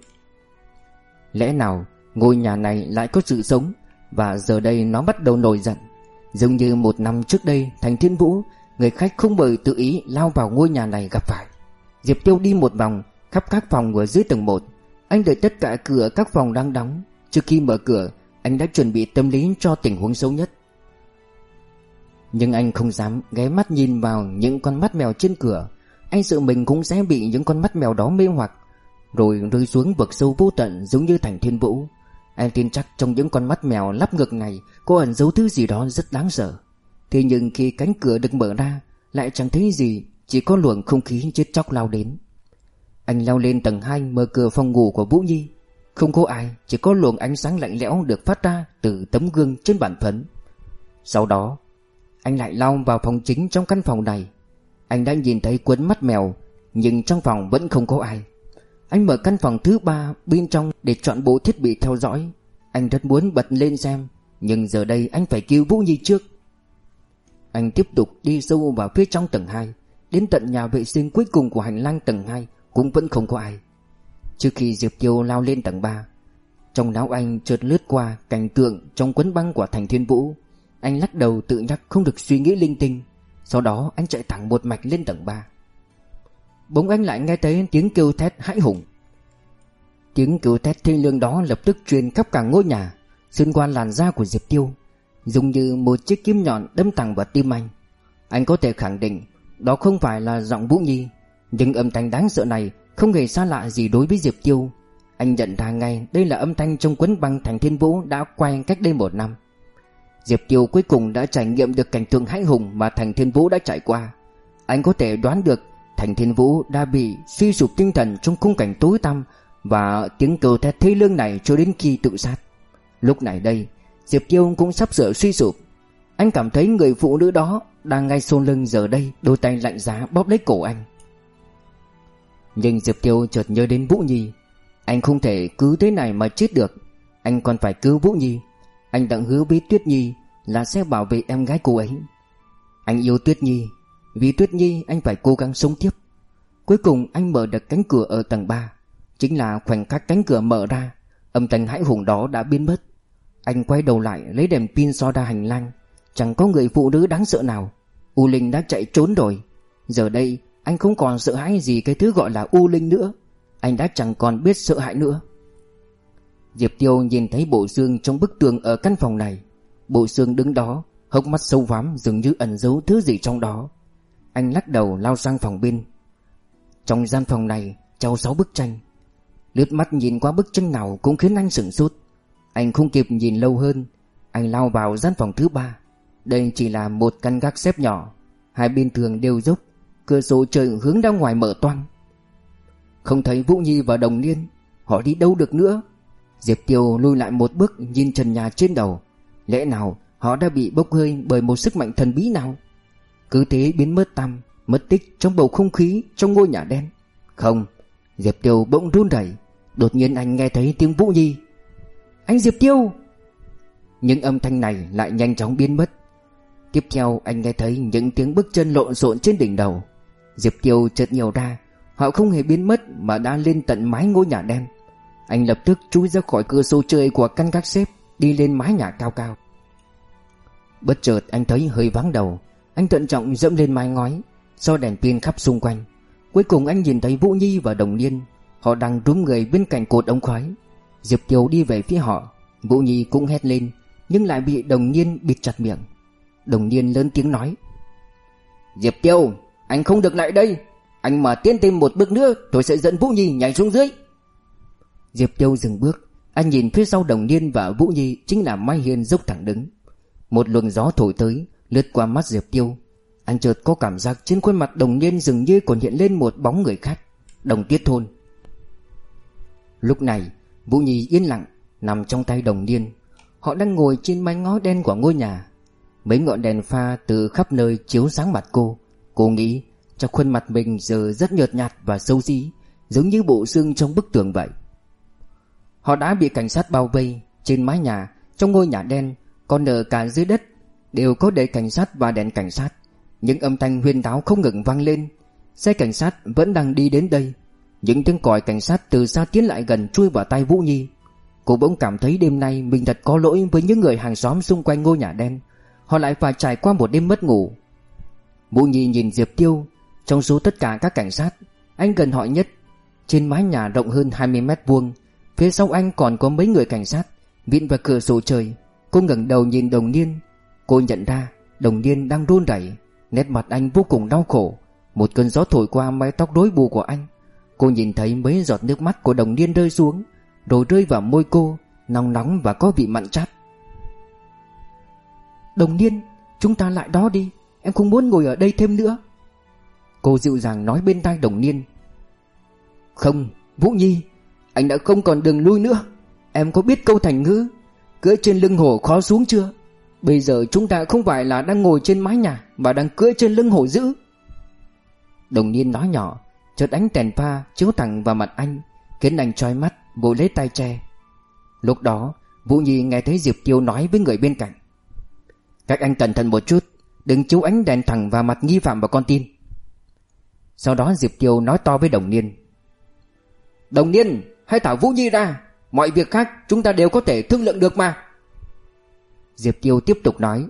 Lẽ nào ngôi nhà này lại có sự sống, và giờ đây nó bắt đầu nổi giận, giống như một năm trước đây Thành Thiên Vũ, người khách không mời tự ý lao vào ngôi nhà này gặp phải. Diệp Tiêu đi một vòng khắp các phòng ở dưới tầng một. Anh đợi tất cả cửa các phòng đang đóng. Trước khi mở cửa, anh đã chuẩn bị tâm lý cho tình huống xấu nhất. Nhưng anh không dám ghé mắt nhìn vào những con mắt mèo trên cửa. Anh sợ mình cũng sẽ bị những con mắt mèo đó mê hoặc, rồi rơi xuống vực sâu vô tận giống như Thành Thiên Vũ. Anh tin chắc trong những con mắt mèo lắp ngược này có ẩn giấu thứ gì đó rất đáng sợ. Thế nhưng khi cánh cửa được mở ra, lại chẳng thấy gì, chỉ có luồng không khí chết chóc lao đến. Anh leo lên tầng hai, mở cửa phòng ngủ của Vũ Nhi. Không có ai, chỉ có luồng ánh sáng lạnh lẽo được phát ra từ tấm gương trên bàn phấn. Sau đó anh lại lao vào phòng chính trong căn phòng này. Anh đã nhìn thấy cuốn mắt mèo, nhưng trong phòng vẫn không có ai. Anh mở căn phòng thứ ba bên trong để chọn bộ thiết bị theo dõi. Anh rất muốn bật lên xem, nhưng giờ đây anh phải cứu Vũ Nhi trước. Anh tiếp tục đi sâu vào phía trong tầng hai, đến tận nhà vệ sinh cuối cùng của hành lang tầng hai cũng vẫn không có ai. Trước khi Diệp Tiêu lao lên tầng ba, trong não anh chợt lướt qua cảnh tượng trong cuốn băng của Thành Thiên Vũ. Anh lắc đầu tự nhắc không được suy nghĩ linh tinh. Sau đó anh chạy thẳng một mạch lên tầng ba. Bỗng anh lại nghe thấy tiếng kêu thét hãi hùng. Tiếng kêu thét thê lương đó lập tức truyền khắp cả ngôi nhà, xuyên qua làn da của Diệp Tiêu, giống như một chiếc kim nhọn đâm thẳng vào tim anh. Anh có thể khẳng định đó không phải là giọng Vũ Nhi, nhưng âm thanh đáng sợ này không hề xa lạ gì đối với Diệp Tiêu. Anh nhận ra ngay đây là âm thanh trong cuốn băng Thành Thiên Vũ đã quay cách đây một năm. Diệp Tiêu cuối cùng đã trải nghiệm được cảnh tượng hãi hùng mà Thành Thiên Vũ đã trải qua. Anh có thể đoán được Thành Thiên Vũ đã bị suy sụp tinh thần trong khung cảnh tối tăm và tiếng kêu thét thê lương này cho đến khi tự sát. Lúc này đây, Diệp Tiêu cũng sắp sửa suy sụp. Anh cảm thấy người phụ nữ đó đang ngay sau lưng giờ đây, đôi tay lạnh giá bóp lấy cổ anh. Nhưng Diệp Tiêu chợt nhớ đến Vũ Nhi. Anh không thể cứ thế này mà chết được. Anh còn phải cứu Vũ Nhi. Anh đã hứa với Tuyết Nhi là sẽ bảo vệ em gái cô ấy. Anh yêu Tuyết Nhi, vì Tuyết Nhi anh phải cố gắng sống tiếp. Cuối cùng anh mở được cánh cửa ở tầng ba. Chính là khoảnh khắc cánh cửa mở ra, âm thanh hãi hùng đó đã biến mất. Anh quay đầu lại lấy đèn pin soi ra hành lang. Chẳng có người phụ nữ đáng sợ nào. U Linh đã chạy trốn rồi. Giờ đây anh không còn sợ hãi gì cái thứ gọi là U Linh nữa. Anh đã chẳng còn biết sợ hãi nữa. Diệp Tiêu nhìn thấy bộ xương trong bức tường ở căn phòng này. Bộ xương đứng đó, hốc mắt sâu hoắm dường như ẩn giấu thứ gì trong đó. Anh lắc đầu lao sang phòng bên. Trong gian phòng này treo sáu bức tranh. Lướt mắt nhìn qua bức tranh nào cũng khiến anh sửng sốt. Anh không kịp nhìn lâu hơn. Anh lao vào gian phòng thứ ba. Đây chỉ là một căn gác xếp nhỏ. Hai bên tường đều dốc. Cửa sổ trời hướng ra ngoài mở toang. Không thấy Vũ Nhi và Đồng Niên. Họ đi đâu được nữa? Diệp Tiêu lùi lại một bước nhìn trần nhà trên đầu. Lẽ nào họ đã bị bốc hơi bởi một sức mạnh thần bí nào? Cứ thế biến mất tăm, mất tích trong bầu không khí trong ngôi nhà đen. Không, Diệp Tiêu bỗng run rẩy. Đột nhiên anh nghe thấy tiếng Vũ Nhi. Anh Diệp Tiêu! Những âm thanh này lại nhanh chóng biến mất. Tiếp theo anh nghe thấy những tiếng bước chân lộn xộn trên đỉnh đầu. Diệp Tiêu chợt hiểu ra, họ không hề biến mất mà đã lên tận mái ngôi nhà đen. Anh lập tức chui ra khỏi cửa sổ trời của căn gác xếp, đi lên mái nhà cao cao. Bất chợt anh thấy hơi vắng đầu. Anh thận trọng dẫm lên mái ngói, soi đèn pin khắp xung quanh. Cuối cùng anh nhìn thấy Vũ Nhi và Đồng Niên. Họ đang rúm người bên cạnh cột ống khói. Diệp Tiêu đi về phía họ. Vũ Nhi cũng hét lên, nhưng lại bị Đồng Niên bịt chặt miệng. Đồng Niên lớn tiếng nói: Diệp Tiêu, anh không được lại đây. Anh mà tiến thêm một bước nữa, tôi sẽ dẫn Vũ Nhi nhảy xuống dưới. Diệp Tiêu dừng bước. Anh nhìn phía sau Đồng Niên và Vũ Nhi chính là mái hiên dốc thẳng đứng. Một luồng gió thổi tới, lướt qua mắt Diệp Tiêu. Anh chợt có cảm giác trên khuôn mặt Đồng Niên dường như còn hiện lên một bóng người khác. Đồng Tiết Thôn. Lúc này Vũ Nhi yên lặng nằm trong tay Đồng Niên. Họ đang ngồi trên mái ngói đen của ngôi nhà. Mấy ngọn đèn pha từ khắp nơi chiếu sáng mặt cô. Cô nghĩ trong khuôn mặt mình giờ rất nhợt nhạt và xấu xí, giống như bộ xương trong bức tường vậy. Họ đã bị cảnh sát bao vây. Trên mái nhà, trong ngôi nhà đen, còn ở cả dưới đất đều có đầy cảnh sát và đèn cảnh sát. Những âm thanh huyên náo không ngừng vang lên. Xe cảnh sát vẫn đang đi đến đây. Những tiếng còi cảnh sát từ xa tiến lại gần chui vào tai Vũ Nhi. Cô bỗng cảm thấy đêm nay mình thật có lỗi với những người hàng xóm xung quanh ngôi nhà đen. Họ lại phải trải qua một đêm mất ngủ. Vũ Nhi nhìn Diệp Tiêu. Trong số tất cả các cảnh sát, anh gần họ nhất. Trên mái nhà rộng hơn hai mươi mét vuông, phía sau anh còn có mấy người cảnh sát vịn vào cửa sổ trời. Cô ngẩng đầu nhìn Đồng Niên. Cô nhận ra Đồng Niên đang run rẩy, nét mặt anh vô cùng đau khổ. Một cơn gió thổi qua mái tóc rối bù của anh. Cô nhìn thấy mấy giọt nước mắt của Đồng Niên rơi xuống, rồi rơi vào môi cô, nóng nóng và có vị mặn chát. Đồng Niên, chúng ta lại đó đi. Em không muốn ngồi ở đây thêm nữa. Cô dịu dàng nói bên tai Đồng Niên. Không, Vũ Nhi, anh đã không còn đường lui nữa. Em có biết câu thành ngữ cưỡi trên lưng hổ khó xuống chưa? Bây giờ chúng ta không phải là đang ngồi trên mái nhà, mà đang cưỡi trên lưng hổ dữ. Đồng Niên nói nhỏ. Chợt ánh đèn pha chiếu thẳng vào mặt anh, khiến anh chói mắt, vội lấy tay che. Lúc đó Vũ Nhi nghe thấy Diệp Tiêu nói với người bên cạnh: Các anh cẩn thận một chút, đừng chiếu ánh đèn thẳng vào mặt nghi phạm và con tin. Sau đó Diệp Tiêu nói to với Đồng Niên: Đồng Niên, hãy thả Vũ Nhi ra. Mọi việc khác chúng ta đều có thể thương lượng được mà. Diệp Tiêu tiếp tục nói: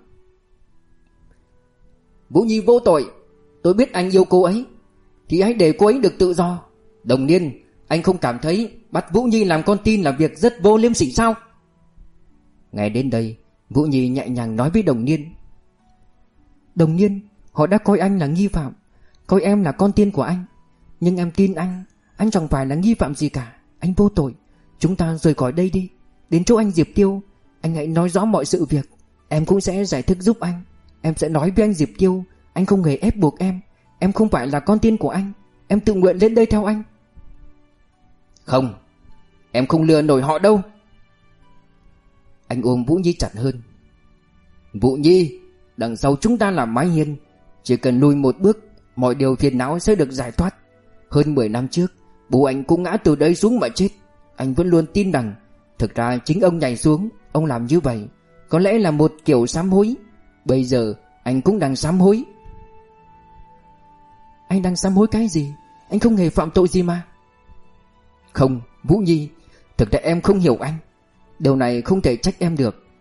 Vũ Nhi vô tội. Tôi biết anh yêu cô ấy, thì hãy để cô ấy được tự do. Đồng Niên, anh không cảm thấy bắt Vũ Nhi làm con tin là việc rất vô liêm sỉ sao? Ngay đến đây, Vũ Nhi nhẹ nhàng nói với Đồng Niên: Đồng Niên, họ đã coi anh là nghi phạm, coi em là con tin của anh. Nhưng em tin anh, anh chẳng phải là nghi phạm gì cả. Anh vô tội. Chúng ta rời khỏi đây đi, đến chỗ anh Diệp Tiêu. Anh hãy nói rõ mọi sự việc. Em cũng sẽ giải thích giúp anh. Em sẽ nói với anh Diệp Tiêu, anh không hề ép buộc em. Em không phải là con tin của anh. Em tự nguyện lên đây theo anh. Không, em không lừa nổi họ đâu. Anh ôm Vũ Nhi chặt hơn. Vũ Nhi, đằng sau chúng ta là mái hiên. Chỉ cần lùi một bước, mọi điều phiền não sẽ được giải thoát. Hơn mười năm trước, bố anh cũng ngã từ đây xuống mà chết. Anh vẫn luôn tin rằng thực ra chính ông nhảy xuống. Ông làm như vậy có lẽ là một kiểu sám hối. Bây giờ anh cũng đang sám hối. Anh đang sám hối cái gì? Anh không hề phạm tội gì mà. Không, Vũ Nhi, thực ra em không hiểu anh. Điều này không thể trách em được.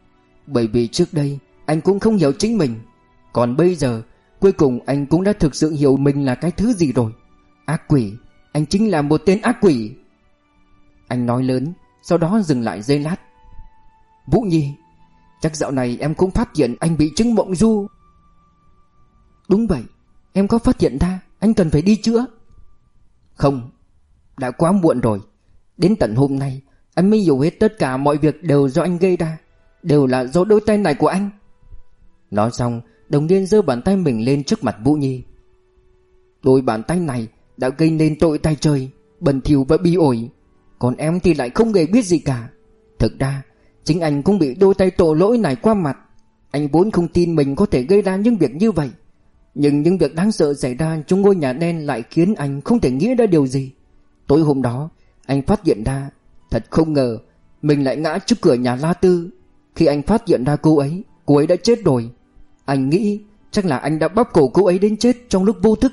Bởi vì trước đây anh cũng không hiểu chính mình. Còn bây giờ cuối cùng anh cũng đã thực sự hiểu mình là cái thứ gì rồi. Ác quỷ, anh chính là một tên ác quỷ. Anh nói lớn, sau đó dừng lại giây lát. Vũ Nhi, chắc dạo này em cũng phát hiện anh bị chứng mộng du. Đúng vậy, em có phát hiện ra. Anh cần phải đi chữa. Không, đã quá muộn rồi. Đến tận hôm nay anh mới hiểu hết tất cả mọi việc đều do anh gây ra, đều là do đôi tay này của anh. Nói xong, Đồng Niên giơ bàn tay mình lên trước mặt Vũ Nhi. Đôi bàn tay này đã gây nên tội tay trời, bẩn thỉu và bi ổi. Còn em thì lại không hề biết gì cả. Thực ra chính anh cũng bị đôi tay tội lỗi này qua mặt. Anh vốn không tin mình có thể gây ra những việc như vậy, nhưng những việc đáng sợ xảy ra trong ngôi nhà đen lại khiến anh không thể nghĩ ra điều gì. Tối hôm đó anh phát hiện ra, thật không ngờ mình lại ngã trước cửa nhà La Tư. Khi anh phát hiện ra cô ấy, cô ấy đã chết rồi. Anh nghĩ chắc là anh đã bóp cổ cô ấy đến chết trong lúc vô thức.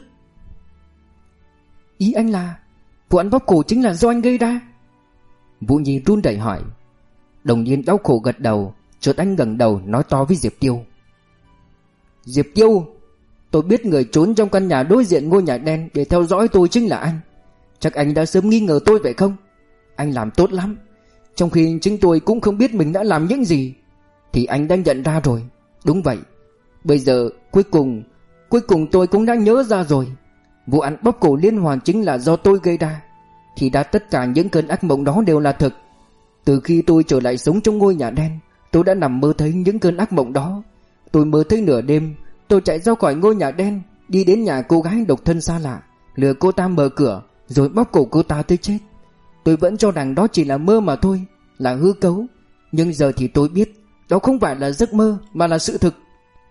Ý anh là vụ án bóp cổ chính là do anh gây ra? Vũ Nhi run rẩy hỏi. Đồng Niên đau khổ gật đầu. Chợt anh ngẩng đầu nói to với Diệp Tiêu. Diệp Tiêu, tôi biết người trốn trong căn nhà đối diện ngôi nhà đen để theo dõi tôi chính là anh. Chắc anh đã sớm nghi ngờ tôi phải không? Anh làm tốt lắm. Trong khi chính tôi cũng không biết mình đã làm những gì, thì anh đã nhận ra rồi. Đúng vậy. Bây giờ cuối cùng Cuối cùng tôi cũng đã nhớ ra rồi. Vụ án bóp cổ liên hoàn chính là do tôi gây ra. Thì đã tất cả những cơn ác mộng đó đều là thực. Từ khi tôi trở lại sống trong ngôi nhà đen, tôi đã nằm mơ thấy những cơn ác mộng đó. Tôi mơ thấy nửa đêm tôi chạy ra khỏi ngôi nhà đen, đi đến nhà cô gái độc thân xa lạ, lừa cô ta mở cửa, rồi bóp cổ cô ta tới chết. Tôi vẫn cho rằng đó chỉ là mơ mà thôi, là hư cấu. Nhưng giờ thì tôi biết đó không phải là giấc mơ mà là sự thực.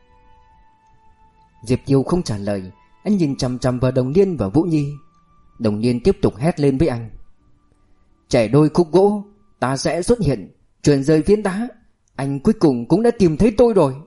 Diệp Tiêu không trả lời. Anh nhìn chằm chằm vào Đồng Niên và Vũ Nhi. Đồng Niên tiếp tục hét lên với anh. Chẻ đôi khúc gỗ, ta sẽ xuất hiện, chuyển rời phiến đá. Anh cuối cùng cũng đã tìm thấy tôi rồi.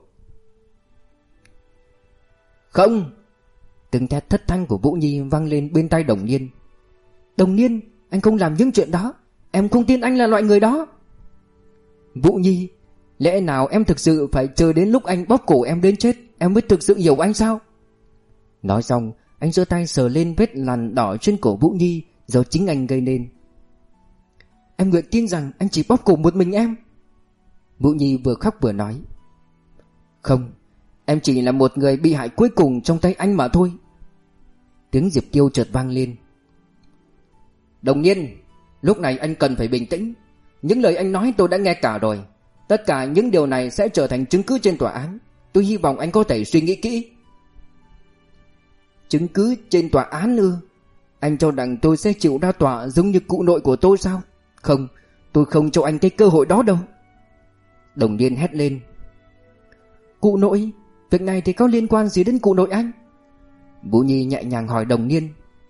Không! Tiếng thét thất thanh của Vũ Nhi vang lên bên tai Đồng Niên. Đồng Niên, anh không làm những chuyện đó. Em không tin anh là loại người đó. Vũ Nhi, lẽ nào em thực sự phải chờ đến lúc anh bóp cổ em đến chết em mới thực sự hiểu anh sao? Nói xong, anh giơ tay sờ lên vết lằn đỏ trên cổ Vũ Nhi do chính anh gây nên. Em nguyện tin rằng anh chỉ bóp cổ một mình em. Vũ Nhi vừa khóc vừa nói. Không, em chỉ là một người bị hại cuối cùng trong tay anh mà thôi. Tiếng Diệp Tiêu chợt vang lên. Đồng Niên, lúc này anh cần phải bình tĩnh. Những lời anh nói tôi đã nghe cả rồi. Tất cả những điều này sẽ trở thành chứng cứ trên tòa án. Tôi hy vọng anh có thể suy nghĩ kỹ. Chứng cứ trên tòa án ư? Anh cho rằng tôi sẽ chịu ra tòa giống như cụ nội của tôi sao? Không, tôi không cho anh cái cơ hội đó đâu. Đồng Niên hét lên. Cụ nội? Việc này thì có liên quan gì đến cụ nội anh? Vũ Nhi nhẹ nhàng hỏi Đồng Niên.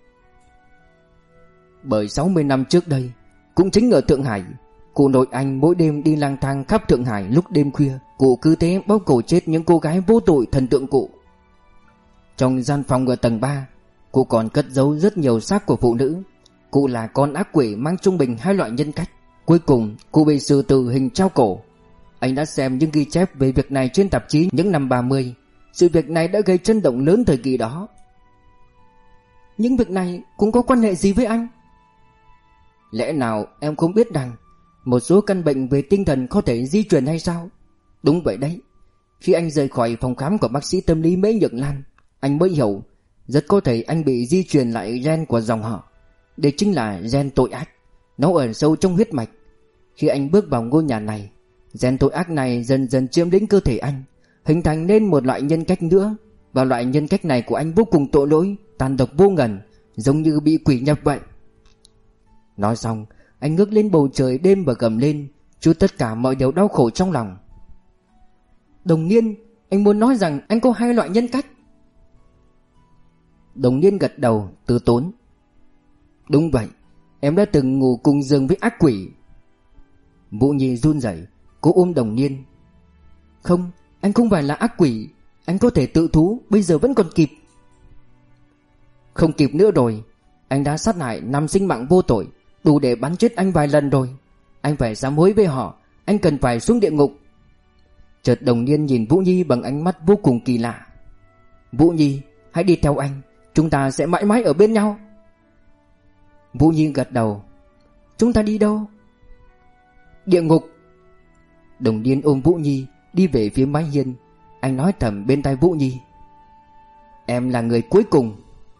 Bởi sáu mươi năm trước đây, cũng chính ở Thượng Hải, cụ nội anh mỗi đêm đi lang thang khắp Thượng Hải lúc đêm khuya. Cụ cứ thế bóp cổ chết những cô gái vô tội thần tượng cụ. Trong gian phòng ở tầng ba, cụ còn cất giấu rất nhiều xác của phụ nữ. Cụ là con ác quỷ mang trung bình hai loại nhân cách. Cuối cùng cụ bị xử tử hình treo cổ. Anh đã xem những ghi chép về việc này trên tạp chí những năm ba mươi. Sự việc này đã gây chấn động lớn thời kỳ đó. Những việc này cũng có quan hệ gì với anh? Lẽ nào em không biết rằng một số căn bệnh về tinh thần có thể di truyền hay sao? Đúng vậy đấy. Khi anh rời khỏi phòng khám của bác sĩ tâm lý Mễ Nhược Lan, anh mới hiểu rất có thể anh bị di truyền lại gen của dòng họ. Đây chính là gen tội ác. Nó ở sâu trong huyết mạch. Khi anh bước vào ngôi nhà này, gen tội ác này dần dần chiếm lĩnh cơ thể anh, hình thành nên một loại nhân cách nữa. Và loại nhân cách này của anh vô cùng tội lỗi, tàn độc vô ngần, giống như bị quỷ nhập vậy. Nói xong, anh ngước lên bầu trời đêm và gầm lên, trút tất cả mọi điều đau khổ trong lòng. Đồng Niên, anh muốn nói rằng anh có hai loại nhân cách? Đồng Niên gật đầu từ tốn. Đúng vậy, em đã từng ngủ cùng giường với ác quỷ. Vũ Nhi run rẩy, cô ôm Đồng Niên. Không, anh không phải là ác quỷ. Anh có thể tự thú, bây giờ vẫn còn kịp. Không kịp nữa rồi. Anh đã sát hại năm sinh mạng vô tội, đủ để bắn chết anh vài lần rồi. Anh phải sám hối với họ. Anh cần phải xuống địa ngục. Chợt Đồng Niên nhìn Vũ Nhi bằng ánh mắt vô cùng kỳ lạ. Vũ Nhi, hãy đi theo anh, chúng ta sẽ mãi mãi ở bên nhau. Vũ Nhi gật đầu. Chúng ta đi đâu? Địa ngục. Đồng Niên ôm Vũ Nhi đi về phía mái hiên. Anh nói thầm bên tai Vũ Nhi. Em là người cuối cùng.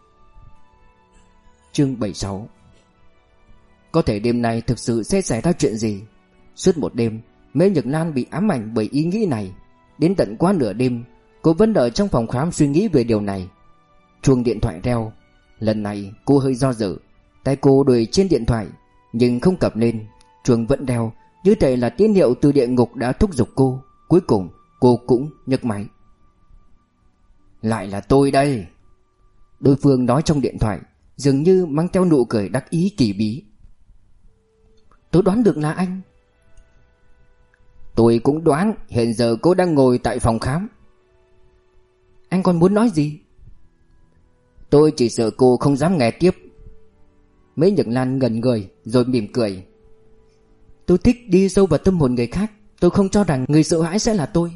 Chương bảy mươi sáu. Có thể đêm nay thực sự sẽ xảy ra chuyện gì? Suốt một đêm, Mễ Nhược Lan bị ám ảnh bởi ý nghĩ này. Đến tận quá nửa đêm, cô vẫn ở trong phòng khám suy nghĩ về điều này. Chuông điện thoại reo. Lần này cô hơi do dự. Tay cô đuổi trên điện thoại, nhưng không cầm lên. Chuông vẫn reo, như thể là tín hiệu từ địa ngục đã thúc giục cô. Cuối cùng cô cũng nhấc máy. Lại là tôi đây. Đối phương nói trong điện thoại, dường như mang theo nụ cười đắc ý kỳ bí. Tôi đoán được là anh. Tôi cũng đoán. Hiện giờ cô đang ngồi tại phòng khám. Anh còn muốn nói gì? Tôi chỉ sợ cô không dám nghe tiếp. Mễ Nhược Lan ngẩn người rồi mỉm cười. Tôi thích đi sâu vào tâm hồn người khác. Tôi không cho rằng người sợ hãi sẽ là tôi.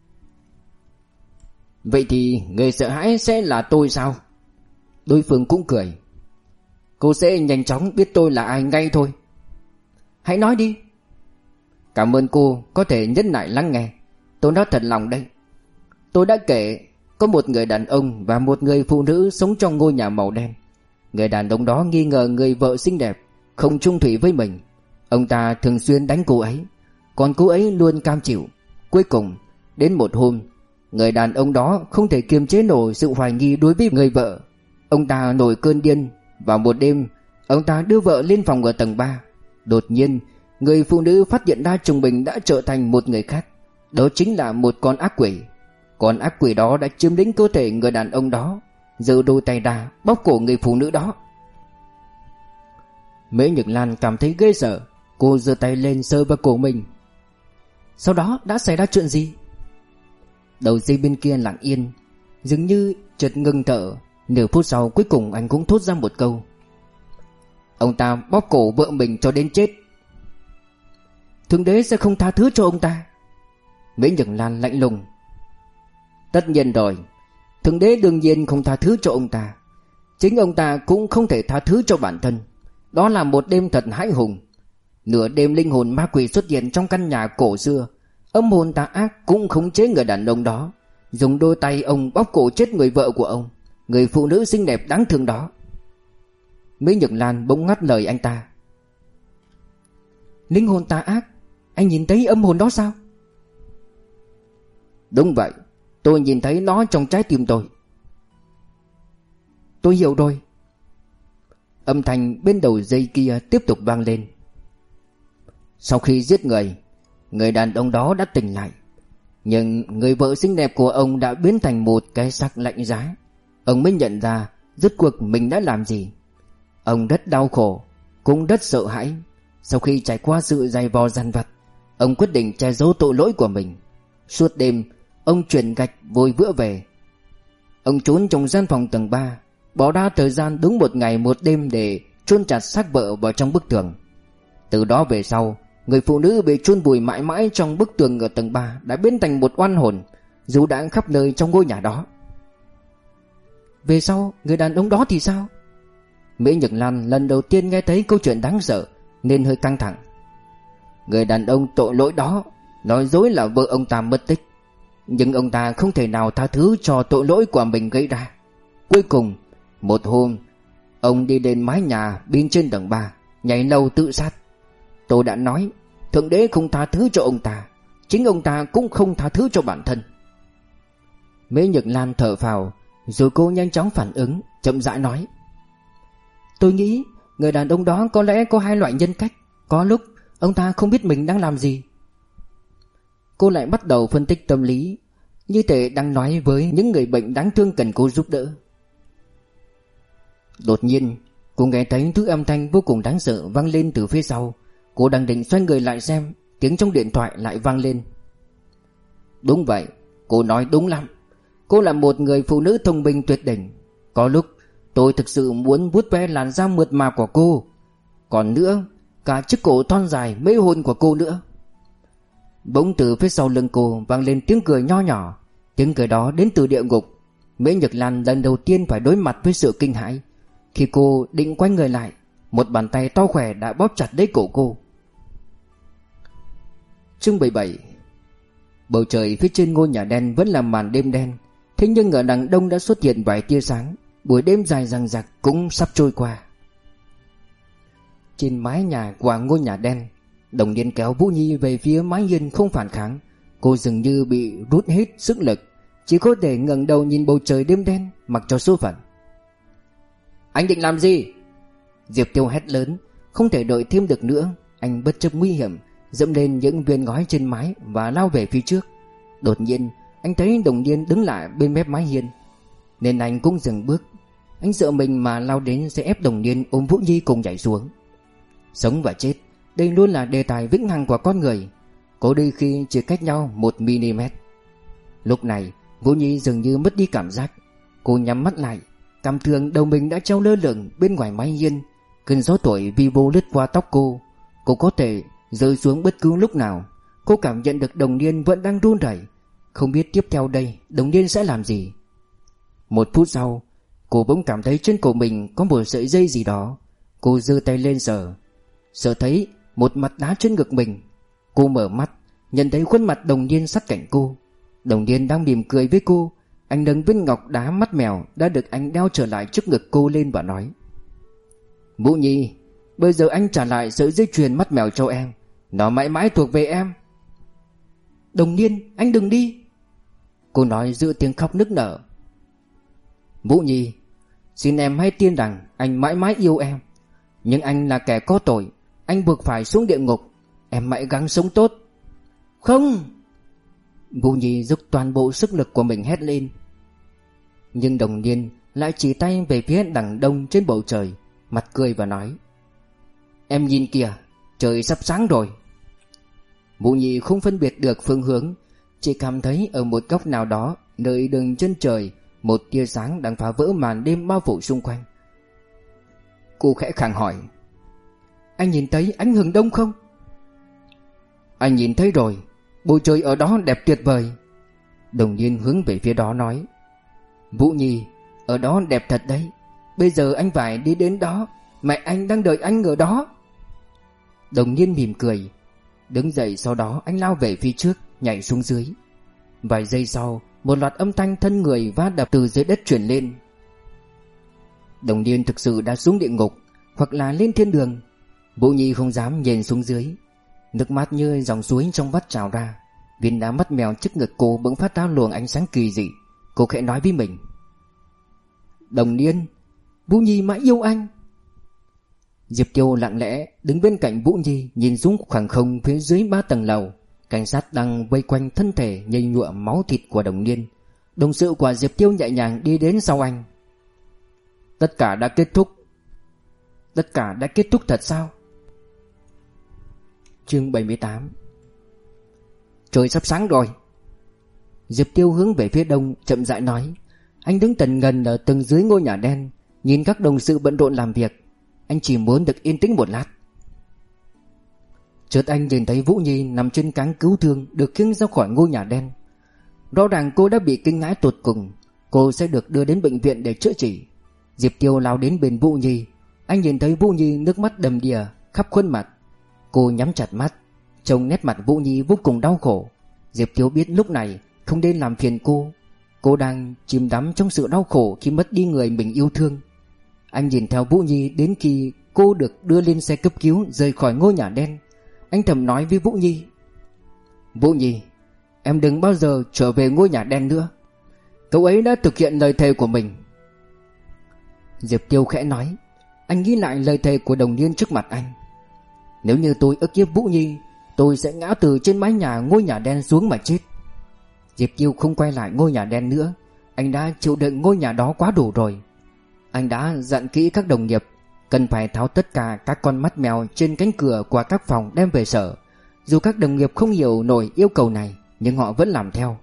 Vậy thì người sợ hãi sẽ là tôi sao? Đối phương cũng cười. Cô sẽ nhanh chóng biết tôi là ai ngay thôi. Hãy nói đi. Cảm ơn cô có thể nhẫn nại lắng nghe. Tôi nói thật lòng đây. Tôi đã kể có một người đàn ông và một người phụ nữ sống trong ngôi nhà màu đen. Người đàn ông đó nghi ngờ người vợ xinh đẹp không chung thủy với mình. Ông ta thường xuyên đánh cô ấy, còn cô ấy luôn cam chịu. Cuối cùng đến một hôm, người đàn ông đó không thể kiềm chế nổi sự hoài nghi đối với người vợ. Ông ta nổi cơn điên. Vào một đêm, ông ta đưa vợ lên phòng ở tầng ba. Đột nhiên, người phụ nữ phát hiện ra chồng mình đã trở thành một người khác. Đó chính là một con ác quỷ. Con ác quỷ đó đã chiếm lĩnh cơ thể người đàn ông đó, giơ đôi tay ra bóp cổ người phụ nữ đó. Mễ Nhược Lan cảm thấy ghê sợ. Cô giơ tay lên sờ vào cổ mình. Sau đó đã xảy ra chuyện gì? Đầu dây bên kia lặng yên, dường như chợt ngừng thở. Nửa phút sau cuối cùng anh cũng thốt ra một câu. Ông ta bóp cổ vợ mình cho đến chết. Thượng đế sẽ không tha thứ cho ông ta. Mễ Nhược Lan lạnh lùng. Tất nhiên rồi. Thượng đế đương nhiên không tha thứ cho ông ta. Chính ông ta cũng không thể tha thứ cho bản thân. Đó là một đêm thật hãi hùng. Nửa đêm linh hồn ma quỷ xuất hiện trong căn nhà cổ xưa. Âm hồn tà ác cũng khống chế người đàn ông đó, dùng đôi tay ông bóp cổ chết người vợ của ông, người phụ nữ xinh đẹp đáng thương đó. Mễ Nhược Lan bỗng ngắt lời anh ta. Linh hồn tà ác? Anh nhìn thấy âm hồn đó sao? Đúng vậy. Tôi nhìn thấy nó trong trái tim tôi. Tôi hiểu rồi. Âm thanh bên đầu dây kia tiếp tục vang lên. Sau khi giết người, người đàn ông đó đã tỉnh lại. Nhưng người vợ xinh đẹp của ông đã biến thành một cái xác lạnh giá. Ông mới nhận ra rốt cuộc mình đã làm gì. Ông rất đau khổ, cũng rất sợ hãi. Sau khi trải qua sự dày vò dằn vặt, ông quyết định che giấu tội lỗi của mình. Suốt đêm ông chuyển gạch vội vữa về. Ông trốn trong gian phòng tầng ba, bỏ ra thời gian đúng một ngày một đêm để chôn chặt xác vợ vào trong bức tường. Từ đó về sau, người phụ nữ bị chôn vùi mãi mãi trong bức tường ở tầng ba đã biến thành một oan hồn, du đãng khắp nơi trong ngôi nhà đó. Về sau, người đàn ông đó thì sao? Mễ Nhược Lan lần đầu tiên nghe thấy câu chuyện đáng sợ nên hơi căng thẳng. Người đàn ông tội lỗi đó nói dối là vợ ông ta mất tích, nhưng ông ta không thể nào tha thứ cho tội lỗi của mình gây ra. Cuối cùng, một hôm, ông đi đến mái nhà bên trên tầng ba, nhảy lầu tự sát. Tôi đã nói, Thượng đế không tha thứ cho ông ta, chính ông ta cũng không tha thứ cho bản thân. Mễ Nhược Lan thở phào, rồi cô nhanh chóng phản ứng, chậm rãi nói. Tôi nghĩ người đàn ông đó có lẽ có hai loại nhân cách. Có lúc ông ta không biết mình đang làm gì. Cô lại bắt đầu phân tích tâm lý, như thể đang nói với những người bệnh đáng thương cần cô giúp đỡ. Đột nhiên cô nghe thấy thứ âm thanh vô cùng đáng sợ vang lên từ phía sau. Cô đang định xoay người lại xem, tiếng trong điện thoại lại vang lên. Đúng vậy, cô nói đúng lắm. Cô là một người phụ nữ thông minh tuyệt đỉnh. Có lúc tôi thực sự muốn vuốt ve làn da mượt mà của cô. Còn nữa, cả chiếc cổ thon dài mê hồn của cô nữa. Bỗng từ phía sau lưng cô vang lên tiếng cười nho nhỏ. Tiếng cười đó đến từ địa ngục. Mễ Nhược Lan lần đầu tiên phải đối mặt với sự kinh hãi. Khi cô định quay người lại, một bàn tay to khỏe đã bóp chặt lấy cổ cô. Chương bảy mươi bảy. Bầu trời phía trên ngôi nhà đen vẫn là màn đêm đen. Thế nhưng ở đằng đông đã xuất hiện vài tia sáng. Buổi đêm dài dằng dặc cũng sắp trôi qua. Trên mái nhà của ngôi nhà đen, Đồng Niên kéo Vũ Nhi về phía mái hiên không phản kháng. Cô dường như bị rút hết sức lực, chỉ có thể ngẩng đầu nhìn bầu trời đêm đen, mặc cho số phận. Anh định làm gì? Diệp Tiêu hét lớn. Không thể đợi thêm được nữa. Anh bất chấp nguy hiểm, dẫm lên những viên ngói trên mái và lao về phía trước. Đột nhiên anh thấy Đồng Niên đứng lại bên mép mái hiên, nên anh cũng dừng bước. Anh sợ mình mà lao đến sẽ ép Đồng Niên ôm Vũ Nhi cùng nhảy xuống. Sống và chết, đây luôn là đề tài vĩnh hằng của con người, có đôi khi chỉ cách nhau một mi-li-mét. Lúc này Vũ Nhi dường như mất đi cảm giác. Cô nhắm mắt lại, cảm tưởng đầu mình đã treo lơ lửng bên ngoài mái hiên. Cơn gió thổi vi vô lướt qua tóc cô. Cô có thể rơi xuống bất cứ lúc nào. Cô cảm nhận được Đồng Niên vẫn đang run rẩy, không biết tiếp theo đây Đồng Niên sẽ làm gì. Một phút sau, cô bỗng cảm thấy trên cổ mình có một sợi dây gì đó. Cô giơ tay lên sờ, sờ thấy một mặt đá trên ngực mình. Cô mở mắt, nhận thấy khuôn mặt Đồng Niên sát cạnh cô. Đồng Niên đang mỉm cười với cô. Anh nâng viên ngọc đá mắt mèo đã được anh đeo trở lại trước ngực cô lên và nói: Vũ Nhi, bây giờ anh trả lại sợi dây chuyền mắt mèo cho em. Nó mãi mãi thuộc về em. Đồng Niên, anh đừng đi, cô nói giữa tiếng khóc nức nở. Vũ Nhi, xin em hãy tin rằng anh mãi mãi yêu em. Nhưng anh là kẻ có tội, anh buộc phải xuống địa ngục. Em hãy gắng sống tốt. Không! Vũ Nhi dốc toàn bộ sức lực của mình hét lên. Nhưng Đồng Niên lại chỉ tay về phía đằng đông trên bầu trời, mặt cười và nói: Em nhìn kìa, trời sắp sáng rồi. Vũ Nhi không phân biệt được phương hướng, chỉ cảm thấy ở một góc nào đó nơi đường chân trời, một tia sáng đang phá vỡ màn đêm bao phủ xung quanh. Cô khẽ khàng hỏi: Anh nhìn thấy ánh hừng đông không? Anh nhìn thấy rồi, bầu trời ở đó đẹp tuyệt vời. Đồng Niên hướng về phía đó nói: Vũ Nhi, ở đó đẹp thật đấy. Bây giờ anh phải đi đến đó. Mẹ anh đang đợi anh ở đó. Đồng Niên mỉm cười, đứng dậy. Sau đó anh lao về phía trước, nhảy xuống dưới. Vài giây sau, một loạt âm thanh thân người va đập từ dưới đất truyền lên. Đồng Niên thực sự đã xuống địa ngục, hoặc là lên thiên đường. Vũ Nhi không dám nhìn xuống dưới. Nước mắt như dòng suối trong vắt trào ra. Viên đá mắt mèo trước ngực cô bỗng phát ra luồng ánh sáng kỳ dị. Cô khẽ nói với mình: Đồng Niên, Vũ Nhi mãi yêu anh. Diệp Tiêu lặng lẽ đứng bên cạnh Vũ Nhi, nhìn xuống khoảng không phía dưới ba tầng lầu. Cảnh sát đang vây quanh thân thể nhầy nhụa máu thịt của Đồng Niên. Đồng sự của Diệp Tiêu nhẹ nhàng đi đến sau anh. Tất cả đã kết thúc. Tất cả đã kết thúc thật sao? Chương bảy mươi tám. Trời sắp sáng rồi. Diệp Tiêu hướng về phía đông chậm rãi nói. Anh đứng tần ngần ở tầng dưới ngôi nhà đen, nhìn các đồng sự bận rộn làm việc. Anh chỉ muốn được yên tĩnh một lát. Chợt anh nhìn thấy Vũ Nhi nằm trên cáng cứu thương được khiêng ra khỏi ngôi nhà đen. Rõ ràng cô đã bị kinh hãi tột cùng. Cô sẽ được đưa đến bệnh viện để chữa trị. Diệp Tiêu lao đến bên Vũ Nhi. Anh nhìn thấy Vũ Nhi nước mắt đầm đìa khắp khuôn mặt. Cô nhắm chặt mắt, trông nét mặt Vũ Nhi vô cùng đau khổ. Diệp Tiêu biết lúc này không nên làm phiền cô. Cô đang chìm đắm trong sự đau khổ khi mất đi người mình yêu thương. Anh nhìn theo Vũ Nhi đến khi cô được đưa lên xe cấp cứu rời khỏi ngôi nhà đen. Anh thầm nói với Vũ Nhi: Vũ Nhi, em đừng bao giờ trở về ngôi nhà đen nữa. Cậu ấy đã thực hiện lời thề của mình. Diệp Tiêu khẽ nói. Anh nghĩ lại lời thề của Đồng Niên trước mặt anh. Nếu như tôi ức hiếp Vũ Nhi, tôi sẽ ngã từ trên mái nhà ngôi nhà đen xuống mà chết. Diệp Tiêu không quay lại ngôi nhà đen nữa. Anh đã chịu đựng ngôi nhà đó quá đủ rồi. Anh đã dặn kỹ các đồng nghiệp cần phải tháo tất cả các con mắt mèo trên cánh cửa của các phòng đem về sở. Dù các đồng nghiệp không hiểu nổi yêu cầu này, nhưng họ vẫn làm theo.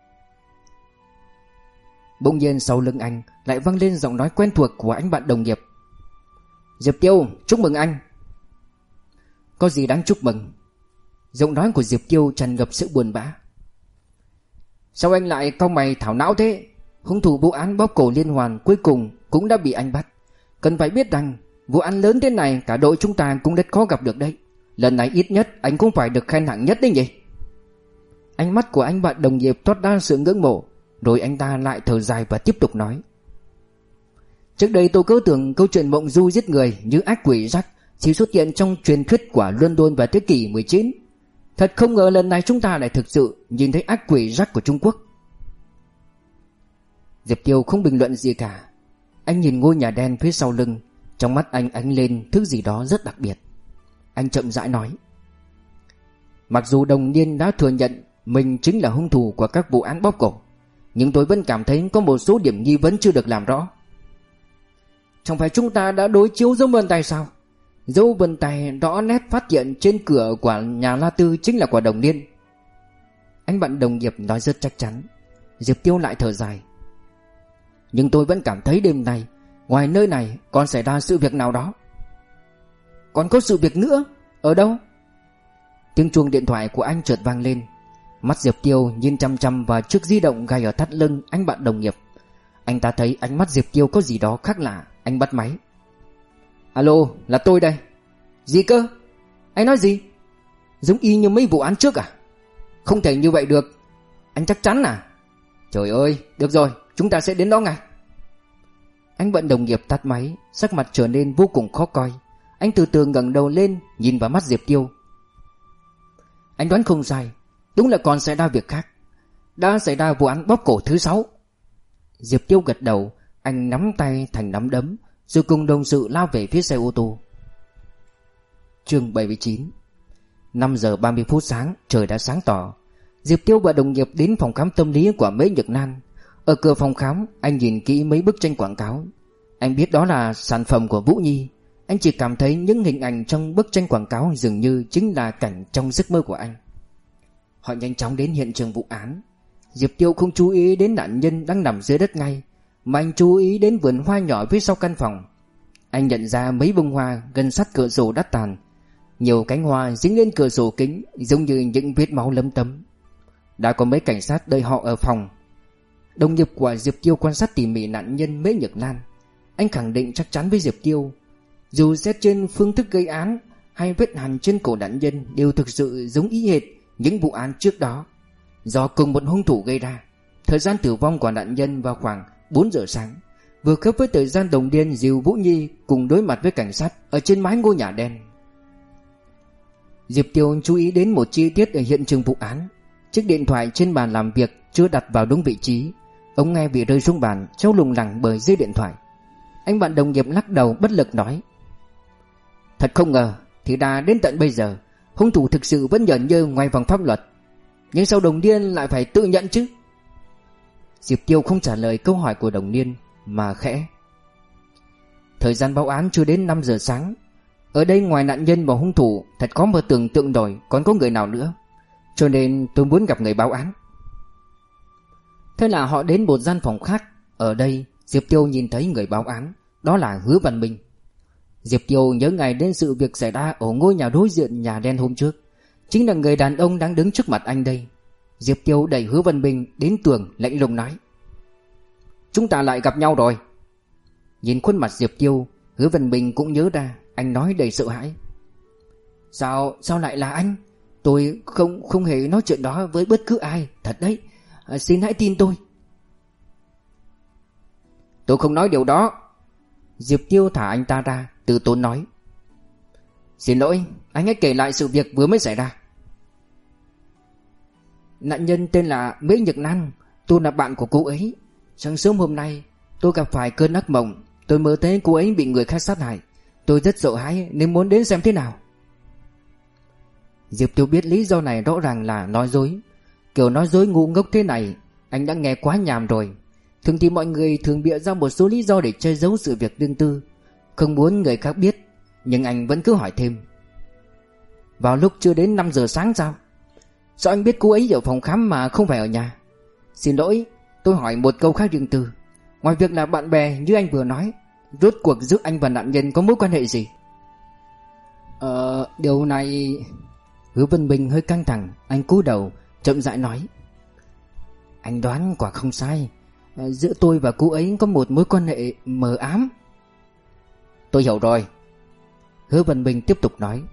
Bỗng nhiên sau lưng anh lại vang lên giọng nói quen thuộc của anh bạn đồng nghiệp. Diệp Tiêu, chúc mừng anh. Có gì đáng chúc mừng? Giọng nói của Diệp Tiêu tràn ngập sự buồn bã. Sao anh lại cau mày thảo não thế? Hung thủ vụ án bóp cổ liên hoàn cuối cùng cũng đã bị anh bắt. Cần phải biết rằng vụ án lớn thế này cả đội chúng ta cũng rất khó gặp được đấy. Lần này ít nhất anh cũng phải được khen hạng nhất đấy nhỉ? Ánh mắt của anh bạn đồng nghiệp toát ra sự ngưỡng mộ. Rồi anh ta lại thở dài và tiếp tục nói. Trước đây tôi cứ tưởng câu chuyện mộng du giết người như ác quỷ Jack chỉ xuất hiện trong truyền thuyết của London vào thế kỷ mười chín. Thật không ngờ lần này chúng ta lại thực sự nhìn thấy ác quỷ Jack của Trung Quốc. Diệp Tiêu không bình luận gì cả. Anh nhìn ngôi nhà đen phía sau lưng. Trong mắt anh ánh lên thứ gì đó rất đặc biệt. Anh chậm rãi nói. Mặc dù Đồng Niên đã thừa nhận mình chính là hung thủ của các vụ án bóp cổ, nhưng tôi vẫn cảm thấy có một số điểm nghi vấn chưa được làm rõ. Chẳng phải chúng ta đã đối chiếu dấu vân tay sao? Dấu vân tay rõ nét phát hiện trên cửa của nhà La Tư chính là của Đồng Niên. Anh bạn đồng nghiệp nói rất chắc chắn. Diệp Tiêu lại thở dài. Nhưng tôi vẫn cảm thấy đêm nay ngoài nơi này còn xảy ra sự việc nào đó. Còn có sự việc nữa? Ở đâu? Tiếng chuông điện thoại của anh chợt vang lên. Mắt Diệp Tiêu nhìn chăm chăm vào chiếc di động gài ở thắt lưng anh bạn đồng nghiệp. Anh ta thấy ánh mắt Diệp Tiêu có gì đó khác lạ. Anh bắt máy. Alo, là tôi đây. Gì cơ? Anh nói gì? Giống y như mấy vụ án trước à? Không thể như vậy được. Anh chắc chắn à? Trời ơi, được rồi, chúng ta sẽ đến đó ngay. Anh bạn đồng nghiệp tắt máy, sắc mặt trở nên vô cùng khó coi. Anh từ từ ngẩng đầu lên, nhìn vào mắt Diệp Tiêu. Anh đoán không sai, đúng là còn xảy ra việc khác. Đã xảy ra vụ án bóp cổ thứ sáu. Diệp Tiêu gật đầu. Anh nắm tay thành nắm đấm, rồi cùng đồng sự lao về phía xe ô tô. Chương bảy mươi chín. Năm giờ ba mươi phút sáng, trời đã sáng tỏ. Diệp Tiêu và đồng nghiệp đến phòng khám tâm lý của Mễ Nhật Nan. Ở cửa phòng khám, anh nhìn kỹ mấy bức tranh quảng cáo. Anh biết đó là sản phẩm của Vũ Nhi. Anh chỉ cảm thấy những hình ảnh trong bức tranh quảng cáo dường như chính là cảnh trong giấc mơ của anh. Họ nhanh chóng đến hiện trường vụ án. Diệp Tiêu không chú ý đến nạn nhân đang nằm dưới đất ngay, mà anh chú ý đến vườn hoa nhỏ phía sau căn phòng. Anh nhận ra mấy bông hoa gần sát cửa sổ đã tàn. Nhiều cánh hoa dính lên cửa sổ kính, giống như những vết máu lấm tấm. Đã có mấy cảnh sát đợi họ ở phòng. Đồng nghiệp của Diệp Tiêu quan sát tỉ mỉ nạn nhân Mễ Nhật Lan. Anh khẳng định chắc chắn với Diệp Tiêu, dù xét trên phương thức gây án hay vết hằn trên cổ nạn nhân đều thực sự giống y hệt những vụ án trước đó, do cùng một hung thủ gây ra. Thời gian tử vong của nạn nhân vào khoảng bốn giờ sáng, vừa khớp với thời gian Đồng Niên dìu Vũ Nhi cùng đối mặt với cảnh sát ở trên mái ngôi nhà đen. Diệp Tiêu chú ý đến một chi tiết ở hiện trường vụ án. Chiếc điện thoại trên bàn làm việc chưa đặt vào đúng vị trí, ống nghe bị rơi xuống bàn, treo lủng lẳng bởi dây điện thoại. Anh bạn đồng nghiệp lắc đầu bất lực nói: Thật không ngờ, thì đã đến tận bây giờ hung thủ thực sự vẫn nhởn nhơ ngoài vòng pháp luật. Nhưng sao Đồng Niên lại phải tự nhận chứ? Diệp Tiêu không trả lời câu hỏi của Đồng Niên, mà khẽ: Thời gian báo án chưa đến năm giờ sáng. Ở đây ngoài nạn nhân và hung thủ, thật khó mà tưởng tượng nổi còn có người nào nữa. Cho nên tôi muốn gặp người báo án. Thế là họ đến một gian phòng khác. Ở đây Diệp Tiêu nhìn thấy người báo án, đó là Hứa Văn Minh. Diệp Tiêu nhớ ngày đến sự việc xảy ra ở ngôi nhà đối diện nhà đen hôm trước. Chính là người đàn ông đang đứng trước mặt anh đây. Diệp Tiêu đẩy Hứa Văn Minh đến tường, lạnh lùng nói: Chúng ta lại gặp nhau rồi. Nhìn khuôn mặt Diệp Tiêu, Hứa Văn Minh cũng nhớ ra. Anh nói đầy sợ hãi: Sao, sao lại là anh? Tôi không không hề nói chuyện đó với bất cứ ai. Thật đấy, à, xin hãy tin tôi. Tôi không nói điều đó. Diệp Tiêu thả anh ta ra, từ tốn nói: Xin lỗi, anh hãy kể lại sự việc vừa mới xảy ra. Nạn nhân tên là Mễ Nhật Lan. Tôi là bạn của cô ấy. Sáng sớm hôm nay tôi gặp phải cơn ác mộng. Tôi mơ thấy cô ấy bị người khác sát hại. Tôi rất sợ hãi nên muốn đến xem thế nào. Diệp Tiêu biết lý do này rõ ràng là nói dối. Kiểu nói dối ngu ngốc thế này anh đã nghe quá nhàm rồi. Thường thì mọi người thường bịa ra một số lý do để che giấu sự việc riêng tư, không muốn người khác biết. Nhưng anh vẫn cứ hỏi thêm: Vào lúc chưa đến năm giờ sáng sao? Sao anh biết cô ấy ở phòng khám mà không phải ở nhà? Xin lỗi, tôi hỏi một câu khác riêng tư. Ngoài việc là bạn bè như anh vừa nói, rốt cuộc giữa anh và nạn nhân có mối quan hệ gì? Ờ, điều này... Hứa Văn Bình hơi căng thẳng. Anh cúi đầu chậm rãi nói: Anh đoán quả không sai. Giữa tôi và cô ấy có một mối quan hệ mờ ám. Tôi hiểu rồi. Hứa Văn Bình tiếp tục nói: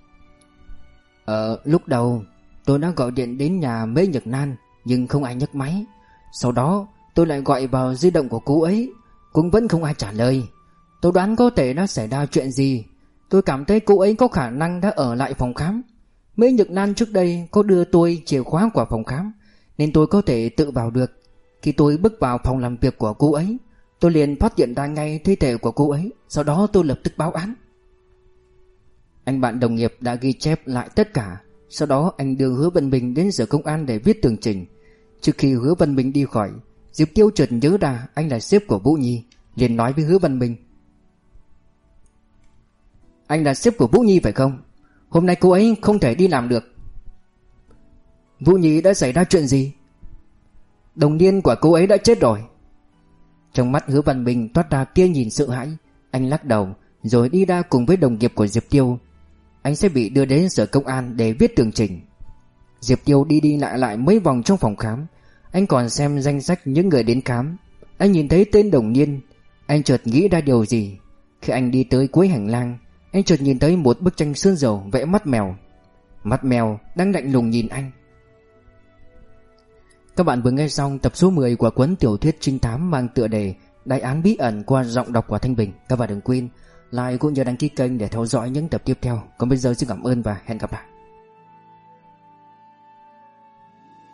Ờ lúc đầu tôi đã gọi điện đến nhà Mễ Nhược Nan, nhưng không ai nhấc máy. Sau đó tôi lại gọi vào di động của cô ấy, cũng vẫn không ai trả lời. Tôi đoán có thể đã xảy ra chuyện gì. Tôi cảm thấy cô ấy có khả năng đã ở lại phòng khám. Mễ Nhược Nan trước đây có đưa tôi chìa khóa của phòng khám, nên tôi có thể tự vào được. Khi tôi bước vào phòng làm việc của cô ấy, tôi liền phát hiện ra ngay thi thể của cô ấy. Sau đó tôi lập tức báo án. Anh bạn đồng nghiệp đã ghi chép lại tất cả. Sau đó anh đưa Hứa Văn Bình đến sở công an để viết tường trình. Trước khi Hứa Văn Bình đi khỏi, Diệp Tiêu chợt nhớ ra anh là sếp của Vũ Nhi, liền nói với Hứa Văn Bình: Anh là sếp của Vũ Nhi phải không? Hôm nay cô ấy không thể đi làm được. Vũ Nhi đã xảy ra chuyện gì? Đồng niên của cô ấy đã chết rồi. Trong mắt Hứa Văn Bình toát ra tia nhìn sợ hãi. Anh lắc đầu rồi đi ra cùng với đồng nghiệp của Diệp Tiêu. Anh sẽ bị đưa đến sở công an để viết tường trình. Diệp Tiêu đi đi lại lại mấy vòng trong phòng khám. Anh còn xem danh sách những người đến khám. Anh nhìn thấy tên Đồng Niên. Anh chợt nghĩ ra điều gì. Khi anh đi tới cuối hành lang, anh chợt nhìn thấy một bức tranh sơn dầu vẽ mắt mèo. Mắt mèo đang lạnh lùng nhìn anh. Các bạn vừa nghe xong tập số mười của cuốn tiểu thuyết trinh thám mang tựa đề Đại án bí ẩn qua giọng đọc của Thanh Bình. Các bạn đừng quên like cũng như đăng ký kênh để theo dõi những tập tiếp theo. Còn bây giờ xin cảm ơn và hẹn gặp lại.